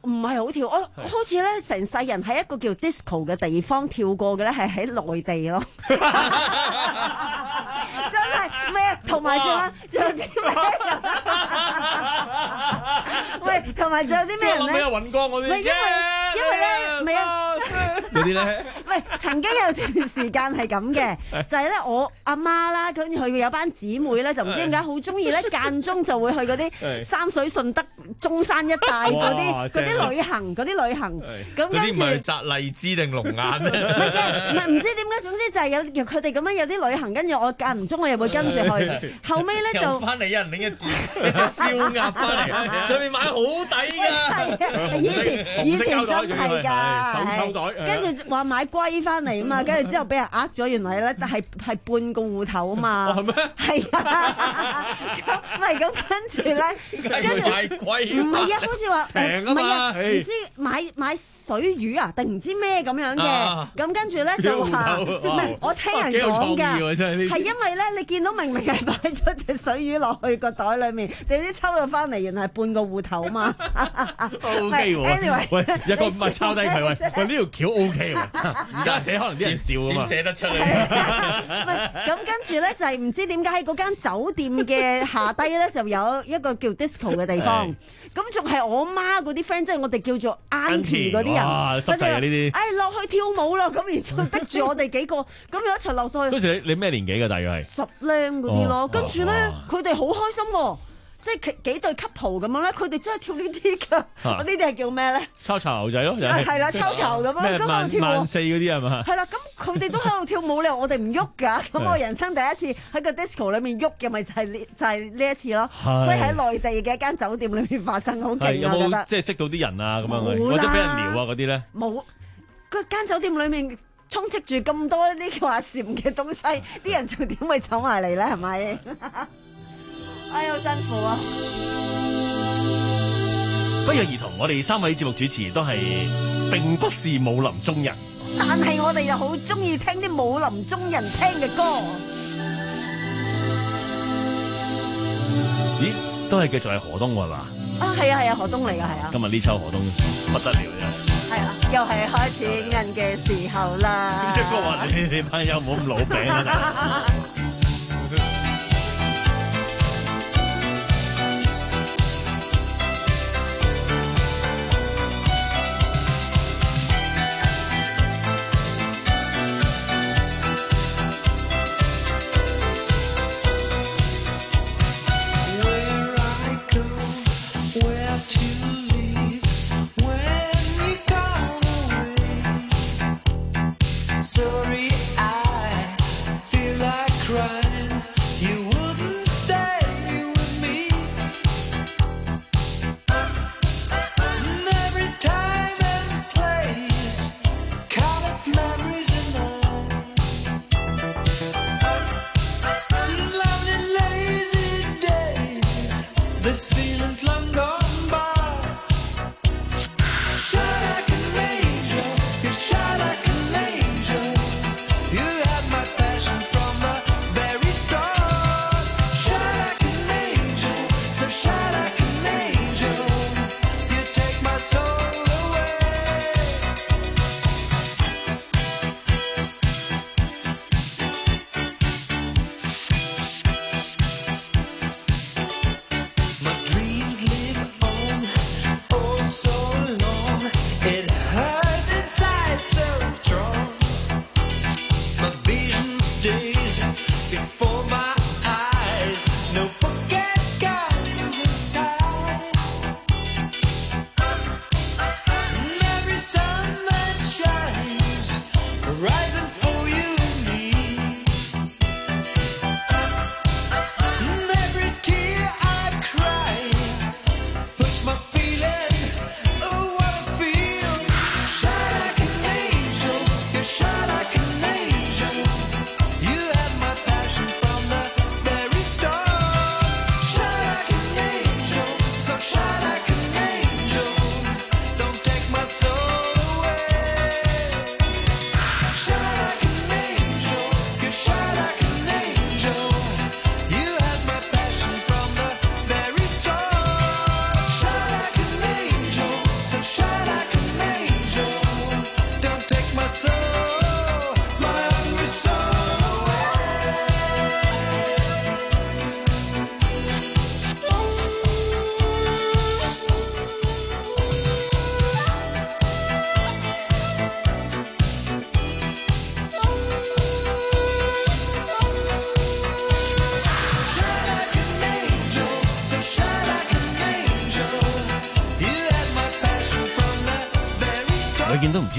唔係好跳，我好似咧成世人喺一個叫 disco 嘅地方跳過嘅咧，係喺內地咯。真係咩？同埋仲有仲有啲咩人？喂，同埋仲有啲咩人咧？ 咩雲光嗰啲？ 因為因為咧，唔係啊， 嗰啲咧。 喂，曾經有段時間係咁嘅，就係咧我阿媽啦，跟住佢有班姊妹咧，就唔知點解好中意咧，間中就會去嗰啲三水順德、中山一帶嗰啲嗰啲旅行，嗰啲旅行。咁跟住嗰啲唔係摘荔枝定龍眼咩？ 唔係嘅，唔係唔知點解，總之就係有佢哋咁樣有啲旅行，跟住我間唔中我又會跟住去。後尾咧就翻嚟有人拎一隻隻燒鴨翻嚟，上面買好抵㗎。 以前以前真係㗎， 手抽袋， 跟住話買龜翻嚟啊嘛，跟住之後俾人呃咗，原來咧係係半個戶頭啊嘛。係咩？係啊，唔係咁跟住咧，跟住買龜， 唔係啊，好似話平啊嘛， 唔知買買水魚啊定唔知咩咁樣嘅，咁跟住咧就話唔係我聽人講㗎，係因為咧你見到明明係擺咗隻水魚落去個袋裡面，你啲抽咗翻嚟，原來係半個戶頭啊嘛。 O K 喎，anyway，喂，一個唔係抄低佢喂，喂呢條橋 O K 喎，而家寫可能啲人笑啊嘛， 點寫得出嚟？ 咁跟住咧就係唔知點解喺嗰間酒店嘅下低咧就有一個叫 disco 嘅地方，咁仲係我媽嗰啲 friend，即係我哋叫做 auntie 嗰啲人， 哇，濕滯啊呢啲， 哎落去跳舞啦，咁然之後得住我哋幾個，咁一齊落到去。 嗰時你你咩年紀㗎？大約係十零嗰啲咯，跟住咧佢哋好開心喎。即係幾對 couple 咁樣咧，佢哋真係跳呢啲㗎。我呢啲係叫咩咧？ 抄巢牛仔咯， 係啦，抄巢咁樣，咁喺度跳舞。 萬四嗰啲係嘛？ 係啦，咁佢哋都喺度跳舞，你話我哋唔喐㗎。咁我人生第一次喺個 disco 裏面喐嘅，咪就係呢就係呢一次咯。所以喺內地嘅一間酒店裏面發生，好勁啊！ 有冇即係識到啲人啊咁樣，或者俾人撩啊嗰啲咧？ 冇，嗰間酒店裏面充斥住咁多呢個阿禪嘅東西，啲人仲點會走埋嚟咧？係咪？哎呀，好辛苦啊！ 不約而同，我哋三位節目主持都係並不是武林中人， 但係我哋又好中意聽啲武林中人聽嘅歌。 咦，都係繼續係河東係嘛？ 啊，係啊係啊，河東嚟㗎係啊！ 今日呢秋河東不得了又。 係啊，又係開始硬嘅時候啦。 咁即係話你你班友冇咁老餅啊！ Sorry, I feel like crying.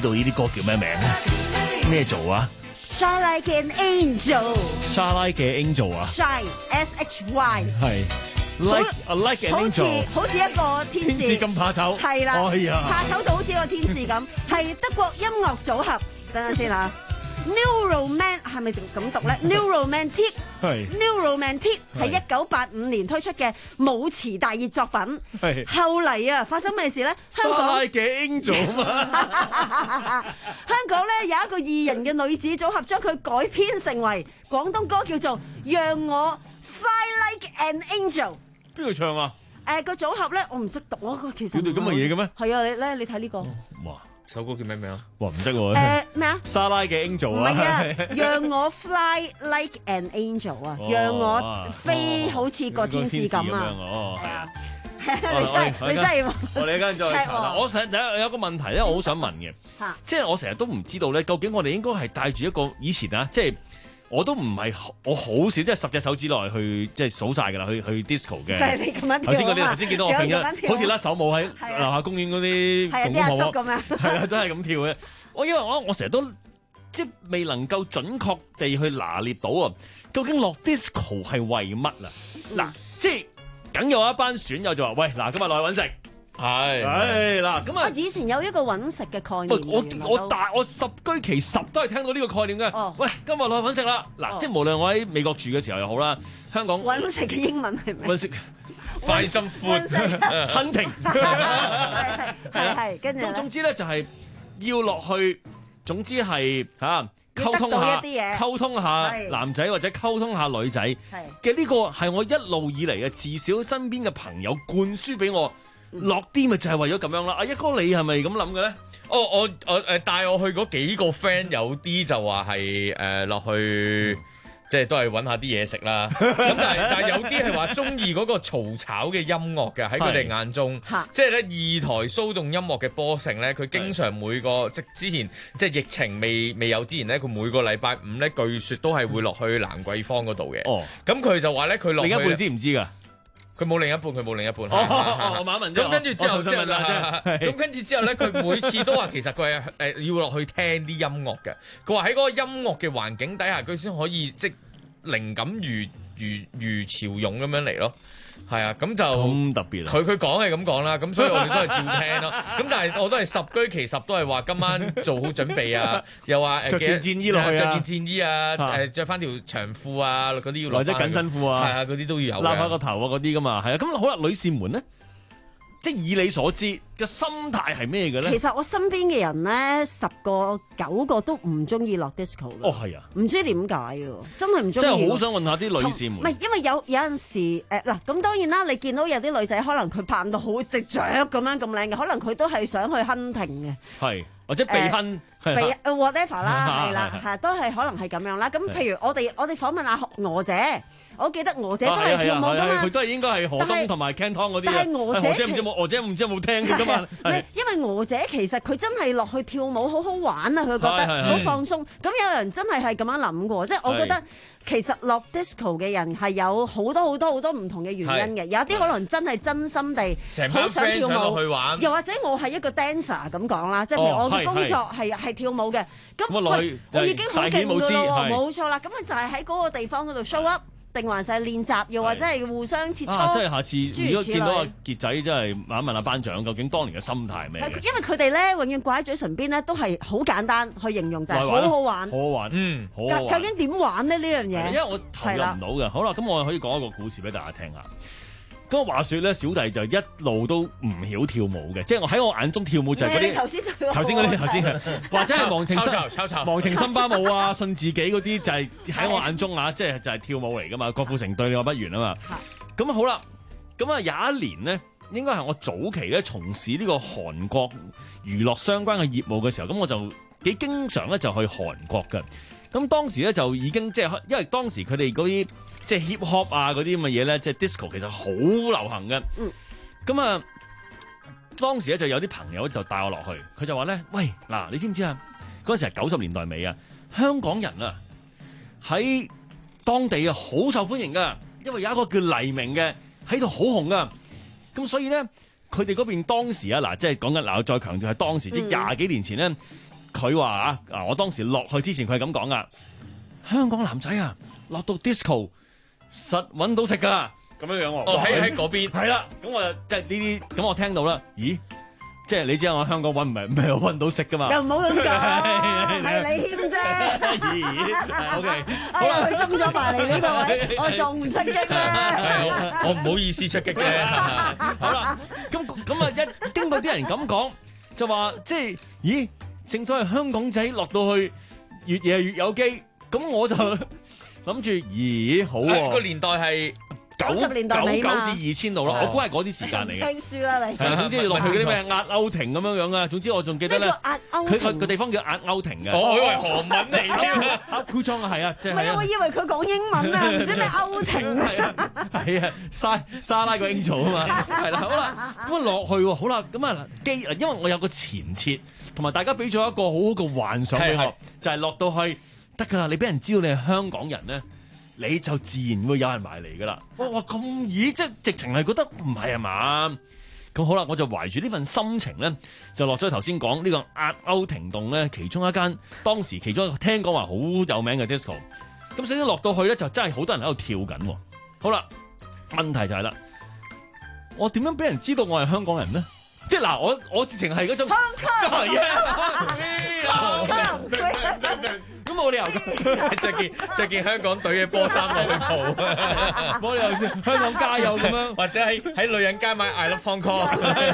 道呢啲歌叫咩名咧？咩做啊 ？Shine like an angel。Shine like an angel 啊 ？Shine S H Y。 係。Like a like an angel， 好似一個天使， 天使咁怕醜， 係啦， 哎呀， 怕醜到好似個天使咁，係德國音樂組合，等陣先嚇 ，New Roman 係咪咁讀咧 ？New Romantic， 係 New Romantic 係一九八五年推出嘅舞池大熱作品，係後嚟啊發生咩事咧？香港 Like an angel 嘛， 香港咧有一個二人嘅女子組合，將佢改編成為廣東歌，叫做《讓我 Fly Like an Angel》。 邊個唱啊？ 誒個組合咧，我唔識讀啊，其實。 叫做咁嘅嘢嘅咩？ 係啊，你咧你睇呢個。 哇！首歌叫咩名啊？ 哇，唔識喎。 誒咩啊？ 莎拉嘅 Angel 啊。 唔係啊，讓我 fly like an angel 啊，讓我飛好似個天使咁啊。 哦，係啊。 你真係你真係。 我哋一陣再查。我成日有有個問題咧，我好想問嘅。嚇。即係我成日都唔知道咧，究竟我哋應該係帶住一個以前啊，即係。我都唔係，我好少即係十隻手指內去即係數晒㗎啦，去去 disco 嘅。 就係你咁樣跳。頭先嗰啲頭先見到我平咗，好似甩手舞喺樓下公園嗰啲公公婆婆。係啊，啲阿叔咁樣。係啊，都係咁跳嘅。我因為我我成日都即係未能夠準確地去拿捏到啊，究竟落 disco 係為乜啊？嗱、嗯，即係梗有一班損友就話：喂，嗱，今日落去揾食。係，係嗱，咁啊！ 以前有一個揾食嘅概念。 我我大我十居其十都係聽到呢個概念嘅。哦，喂，今日落去揾食啦！嗱，即係無論我喺美國住嘅時候又好啦，香港揾食嘅英文係咩？ 揾食快心闊 hunting 係係跟住咁總之咧就係要落去，總之係嚇溝通下，溝通下男仔或者溝通下女仔嘅呢個係我一路以嚟嘅至少身邊嘅朋友灌輸俾我。落啲咪就係為咗咁樣啦！阿一哥你係咪咁諗嘅咧？ 哦，我我誒帶我去嗰幾個 friend 有啲就話係誒落去，即係都係揾下啲嘢食啦。咁但係但係有啲係話中意嗰個嘈吵嘅音樂嘅，喺佢哋眼中，即係咧二台騷動音樂嘅波成咧，佢經常每個即之前即係疫情未未有之前咧，佢每個禮拜五咧，據説都係會落去蘭桂坊嗰度嘅。哦，咁佢就話咧，佢落去另一半知唔知㗎？ 佢冇另一半，佢冇另一半。 哦，我問一問啫。 咁跟住之後，之後咁跟住之後咧，佢每次都話其實佢係誒要落去聽啲音樂嘅。佢話喺嗰個音樂嘅環境底下，佢先可以即靈感如如如潮湧咁樣嚟咯。係啊，咁就咁特別。 佢佢講係咁講啦，咁所以我哋都係照聽咯。咁但係我都係十居其十都係話今晚做好準備啊，又話着件戰衣落去啊， 着件戰衣啊，誒著翻條長褲啊，嗰啲要落或者緊身褲啊， 係啊，嗰啲都要有。 攬下個頭啊，嗰啲噶嘛，係啊。咁好啦，女士們咧，即係以你所知嘅心態係咩嘅咧？ 其實我身邊嘅人咧，十個九個都唔中意落 disco 嘅。 哦，係啊， 唔知點解嘅，真係唔中意。 即係好想問下啲女士們。 唔係，因為有有陣時誒嗱，咁、呃、當然啦，你見到有啲女仔可能佢扮到好直着咁樣咁靚嘅，可能佢都係想去 hunting 嘅。係。或者被亨，被 whatever 啦，係啦，係都係可能係咁樣啦。咁譬如我哋我哋訪問阿娥姐，我記得娥姐都係跳舞噶嘛， 佢都係應該係何東同埋 Ken Tong 嗰啲。 但係娥姐唔知冇，娥姐唔知有冇聽㗎嘛？ 因為娥姐其實佢真係落去跳舞好好玩啊，佢覺得好放鬆。咁有人真係係咁樣諗嘅，即係我覺得其實落 disco 嘅人係有好多好多好多唔同嘅原因嘅，有啲可能真係真心地好想跳舞，又或者我係一個 dancer 咁講啦，即係譬如我嘅工作係係跳舞嘅，咁喂我已經好勁㗎咯，冇錯啦。咁佢就係喺嗰個地方嗰度 show up，定還是係練習，又或者係互相切磋。 即係下次如果見到阿傑仔，真係問一問阿班長，究竟當年嘅心態係咩？ 因為佢哋咧永遠掛喺嘴唇邊咧，都係好簡單去形容，就係好好玩， 好好玩，嗯，好好玩。 究竟點玩呢？呢樣嘢？ 因為我投入唔到嘅。好啦，咁我可以講一個故事俾大家聽下。咁話說咧，小弟就一路都唔曉跳舞嘅，即係我喺我眼中跳舞就係嗰啲頭先頭先嗰啲頭先或者係忘情森忘情森巴舞啊，信自己嗰啲就係喺我眼中啊，即係就係跳舞嚟噶嘛，郭富城對你我不緣啊嘛。咁好啦，咁啊有一年呢，應該係我早期咧從事呢個韓國娛樂相關嘅業務嘅時候，咁我就幾經常咧就去韓國嘅。咁當時咧就已經即係因為當時佢哋嗰啲。即係 hip hop 啊嗰啲咁嘅嘢咧，即係 disco 其實好流行嘅。咁啊、嗯，當時咧就有啲朋友就帶我落去，佢就話咧：喂，嗱，你知唔知啊？嗰陣時係九十年代尾啊，香港人啊喺當地啊好受歡迎噶，因為有一個叫黎明嘅喺度好紅噶。咁所以咧，佢哋嗰邊當時啊，嗱，即係講緊嗱，我再強調係當時即係廿幾年前咧。 佢話啊，啊我當時落去之前佢係咁講噶，香港男仔啊落到 disco 實揾到食噶，咁樣樣喎。 哦喺喺嗰邊係啦，咁我就即係呢啲，咁我聽到啦，咦？即係你知我香港揾唔係唔係揾到食噶嘛？ 又唔好咁講，係你謙啫。 O K， 哎呀，佢中咗埋嚟呢個位，我仲唔出擊咧？ 我唔好意思出擊嘅。 好啦，咁咁啊一經過啲人咁講，就話即係，咦？正所謂香港仔落到去越夜越有機，咁我就諗住，咦好喎、啊。 個年代係。 九十年代尾九九至二千度咯，我估係嗰啲時間嚟嘅。 聽書啦你。 係總之落去嗰啲咩壓歐亭咁樣樣啊，總之我仲記得咧，佢個個地方叫壓歐亭嘅。 我以為韓文嚟添。 歐酷莊啊，係啊，即係。 唔係，我以為佢講英文啊，唔知咩歐亭啊。 係啊，沙沙拉個 angel 啊嘛，係啦，好啦，咁啊落去喎，好啦，咁啊機，因為我有個前設，同埋大家俾咗一個好好嘅幻想俾我，就係落到去得㗎啦，你俾人知道你係香港人咧。你就自然會有人埋嚟噶啦！哇哇咁易，即係直情係覺得唔係啊嘛！咁好啦，我就懷住呢份心情咧，就落咗頭先講呢個壓歐停動咧，其中一間當時其中一個聽講話好有名嘅 disco。咁首先落到去咧，就真係好多人喺度跳緊。好啦，問題就係啦，我點樣俾人知道我係香港人咧？即係嗱，我我直情係嗰種。咁冇理由嘅， 着件着件香港隊嘅波衫落去蒲， 冇理由先香港加油咁樣， 或者喺喺女人街買 I Love Hong Kong。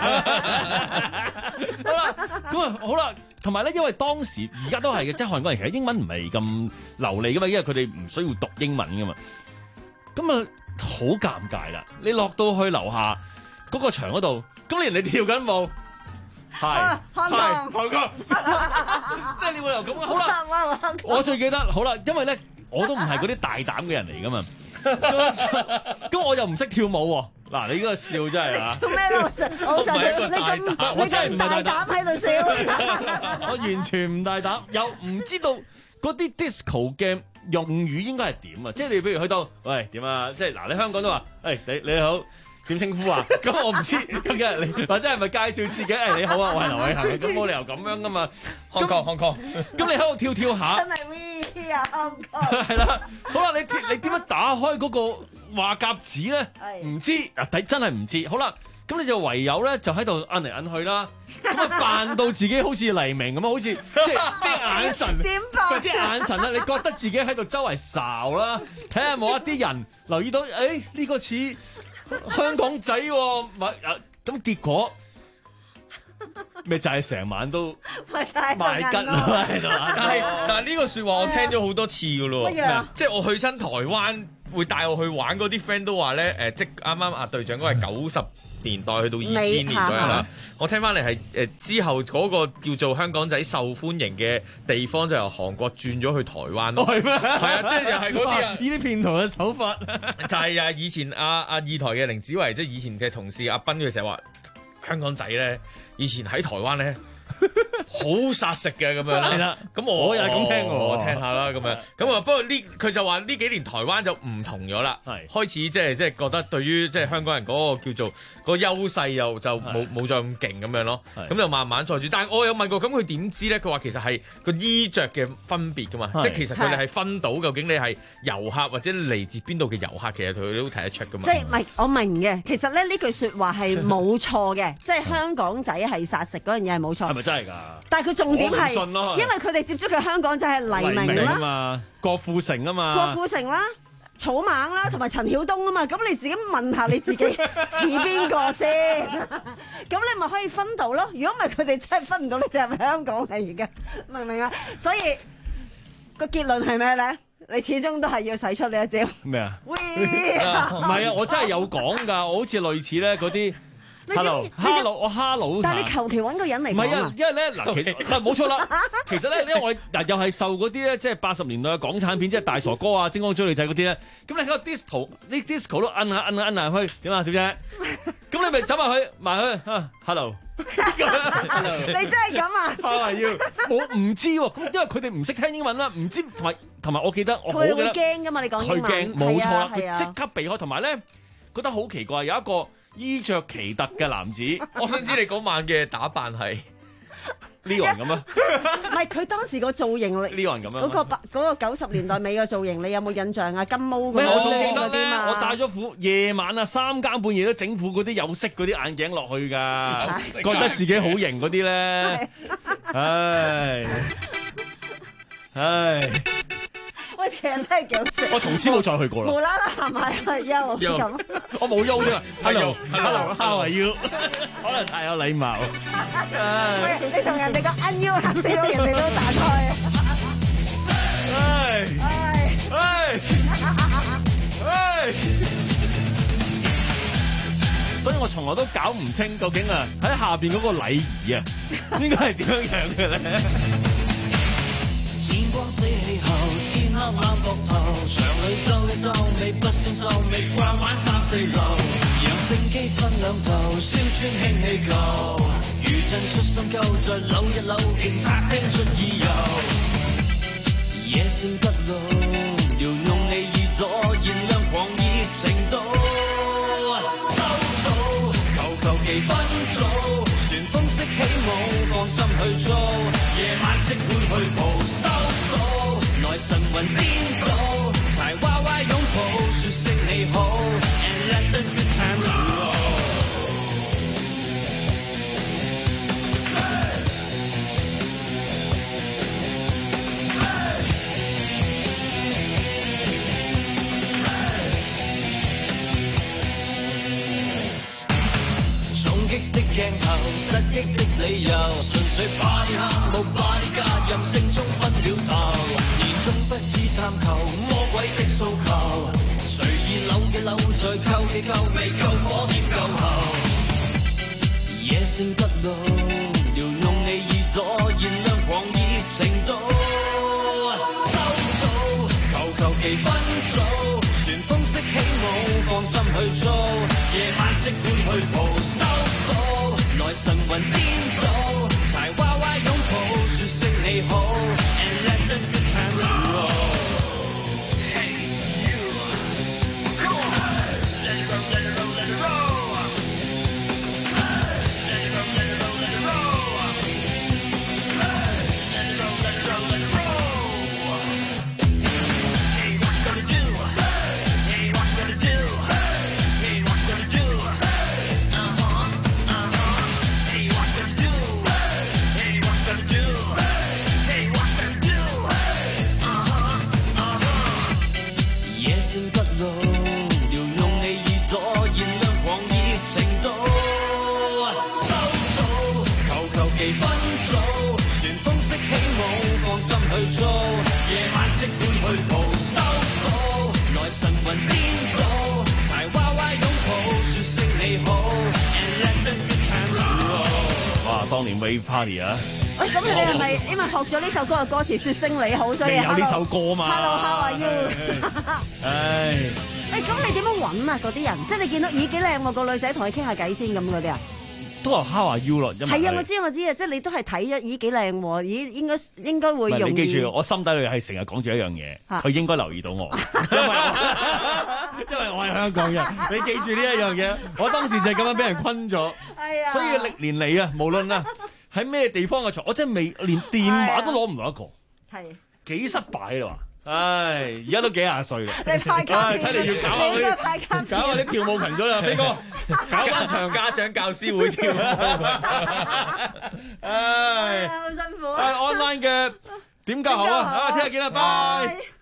好啦，咁啊好啦，同埋咧，因為當時而家都係嘅，即係韓國人其實英文唔係咁流利噶嘛，因為佢哋唔需要讀英文噶嘛。咁啊好尷尬啦！你落到去樓下嗰個場嗰度，咁你人哋跳緊舞。係，係，韓國，即係你會又咁好啦。我最記得，好啦，因為咧，我都唔係嗰啲大膽嘅人嚟噶嘛。咁我又唔識跳舞喎。嗱，你呢個笑真係啊！ 做咩咧？我我就你咁你咁大膽喺度笑。 我完全唔大膽，又唔知道嗰啲 disco 嘅用語應該係點啊？即係你譬如去到，喂點啊？即係嗱，你香港都話，誒你你好。點稱呼啊？咁我唔知，咁嘅你或者係咪介紹自己？誒你好啊，我係劉偉恒，咁冇理由咁樣噶嘛。 Hong Kong Hong Kong，咁你喺度跳跳下， 真係 we 啊 Hong Kong。 係啦，好啦，你你點樣打開嗰個話夾子咧？唔知啊，底真係唔知。好啦，咁你就唯有咧就喺度摁嚟摁去啦，咁啊扮到自己好似黎明咁啊，好似即係啲眼神， 點扮？ 啲眼神啦，你覺得自己喺度周圍睄啦，睇下有冇一啲人留意到，誒呢個似。香港仔喎，咪啊咁結果咪就係成晚都賣吉啦喺度。 但係但係呢個説話我聽咗好多次噶咯，即係我去親台灣會帶我去玩嗰啲 friend 都話咧，誒即啱啱阿隊長嗰係九十年代去到二千年左右啦。我聽翻嚟係誒之後嗰個叫做香港仔受歡迎嘅地方就由韓國轉咗去台灣咯。係咩？係啊，即係又係嗰啲啊！ 呢啲騙徒嘅手法就係啊！以前阿阿二台嘅凌子維，即係以前嘅同事阿斌，佢成日話香港仔咧，以前喺台灣咧。好殺食嘅咁樣啦，係啦，咁我我又係咁聽喎， 我聽下啦咁樣，咁啊不過呢佢就話呢幾年台灣就唔同咗啦，係開始即係即係覺得對於即係香港人嗰個叫做個優勢又就冇冇再咁勁咁樣咯，咁就慢慢再轉。但係我有問過，咁佢點知咧？佢話其實係個衣着嘅分別噶嘛，即係其實佢哋係分到究竟你係遊客或者嚟自邊度嘅遊客，其實佢哋都睇得出噶嘛。 即係唔係我明嘅，其實咧呢句説話係冇錯嘅，即係香港仔係殺食嗰樣嘢係冇錯。 係咪真係㗎？ 但係佢重點係，因為佢哋接觸嘅香港就係黎明啦、 嘛郭富城啊嘛、 郭富城啦、草蜢啦，同埋陳曉東啊嘛。咁你自己問下你自己似邊個先？咁你咪可以分到咯。如果唔係，佢哋真係分唔到你哋係咪香港嚟而家，明唔明啊？所以個結論係咩咧？你始終都係要使出你一招咩啊？ 喂， 唔係啊！我真係有講㗎，我好似類似咧嗰啲。Hello，Hello， 我 Hello。 但係你求其揾個人嚟講啊？ 唔係啊，因為咧嗱，其實嗱冇錯啦。其實咧，因為我嗱又係受嗰啲咧，即係八十年代嘅港產片，即係大傻哥啊、精光追女仔嗰啲咧。咁你喺個 disco，呢 disco 都摁下摁下摁下去，點啊，小姐？咁你咪走埋去，埋去啊 ，Hello。 你真係咁啊？ 係要我唔知喎，咁因為佢哋唔識聽英文啦，唔知同埋同埋我記得我好佢會驚㗎嘛？你講英文， 佢驚冇錯啦， 佢即刻避開，同埋咧覺得好奇怪，有一個衣着奇特嘅男子， 我想知你嗰晚嘅打扮係呢個人咁啊？ 唔係佢當時個造型，呢個人咁啊？ 嗰個八嗰個九十年代尾嘅造型，你有冇印象啊？金毛咁咩？我仲記嗰得咧， 啲嘛。 我戴咗副夜晚啊三更半夜都整副嗰啲有色嗰啲眼鏡落去㗎，覺得自己好型嗰啲咧，唉唉。 喂，其實真係幾好笑。 我從此冇再去過啦。 無啦啦行埋去休咁。 我冇休啫嘛。Hello，Hello，How are you？可能太有禮貌。 喂，你同人哋個 un 嚇死我，人哋都彈開。 唉唉唉唉！所以我從來都搞唔清究竟啊喺下邊嗰個禮儀啊，應該係點樣樣嘅咧？ 天光死氣後，天黑攬膊頭，常裏兜一兜，你不勝皺眉，慣玩三四樓，讓聖機分兩頭，燒穿氫氣球，餘震出深溝，再扭一扭，勁拆聽出耳油，野性不老，撩弄你耳朵，燃亮狂熱程度，收到，求求其分組，旋風式起舞，放心去做，夜晚即管去蒲，收到，來神魂顛倒，柴娃娃擁抱，説聲你好 ，and let the good times roll。的鏡頭，失憶的理由，純粹 party hard，冇 body 加任性中分了頭，年終不知探求魔鬼的訴求，隨意扭嘅扭，再扣嘅扣，未夠火焰夠喉，野性不老，撩弄你耳朵，燃亮狂熱程度，收到，求求其分組，旋風式起舞，放心去做，夜晚即管去蒲，收到。來神魂顛倒，柴娃娃擁抱，説聲你好 ，and let the good times roll。Hey you， come on，let it roll，let it roll，let it roll，let it roll，let it roll，let it roll，let it roll，let it roll，let it roll。Hey what you gonna do？Hey what you gonna do？Hey what you gonna do？Uh-huh。野性不老，撩弄你耳朵，燃亮狂熱程度，收到，求求其分組，旋風式起舞，放心去做，夜晚即管去蒲，收到，來神魂顛倒，柴娃娃擁抱，説聲你好 ，and let the good times roll。 哇！當年 Wave Party 啊！ 喂，咁你係咪因為學咗呢首歌嘅歌詞説聲你好，所以有呢首歌嘛 ？Hello，How are you？ 唉， 誒，咁你點樣揾啊？嗰啲人，即係你見到咦幾靚喎，個女仔同佢傾下偈先咁嗰啲啊？ 都話 How are you 咯，因為係啊，我知我知啊，即係你都係睇咗咦幾靚喎，咦應該應該會容易。 你記住，我心底裏係成日講住一樣嘢，佢應該留意到我，因為我係香港人。你記住呢一樣嘢，我當時就係咁樣俾人困咗， 係啊， 所以歷年嚟啊，無論啊。喺咩地方嘅場，我真係未連電話都攞唔到一個， 係幾失敗啦！唉，而家都幾廿歲啦， 你派卡片， 睇嚟要搞下啲，搞下啲跳舞群組啦，飛哥，搞翻場家長教師會跳，唉， 好辛苦啊！online 嘅點教好啊？啊，聽日見啦，拜。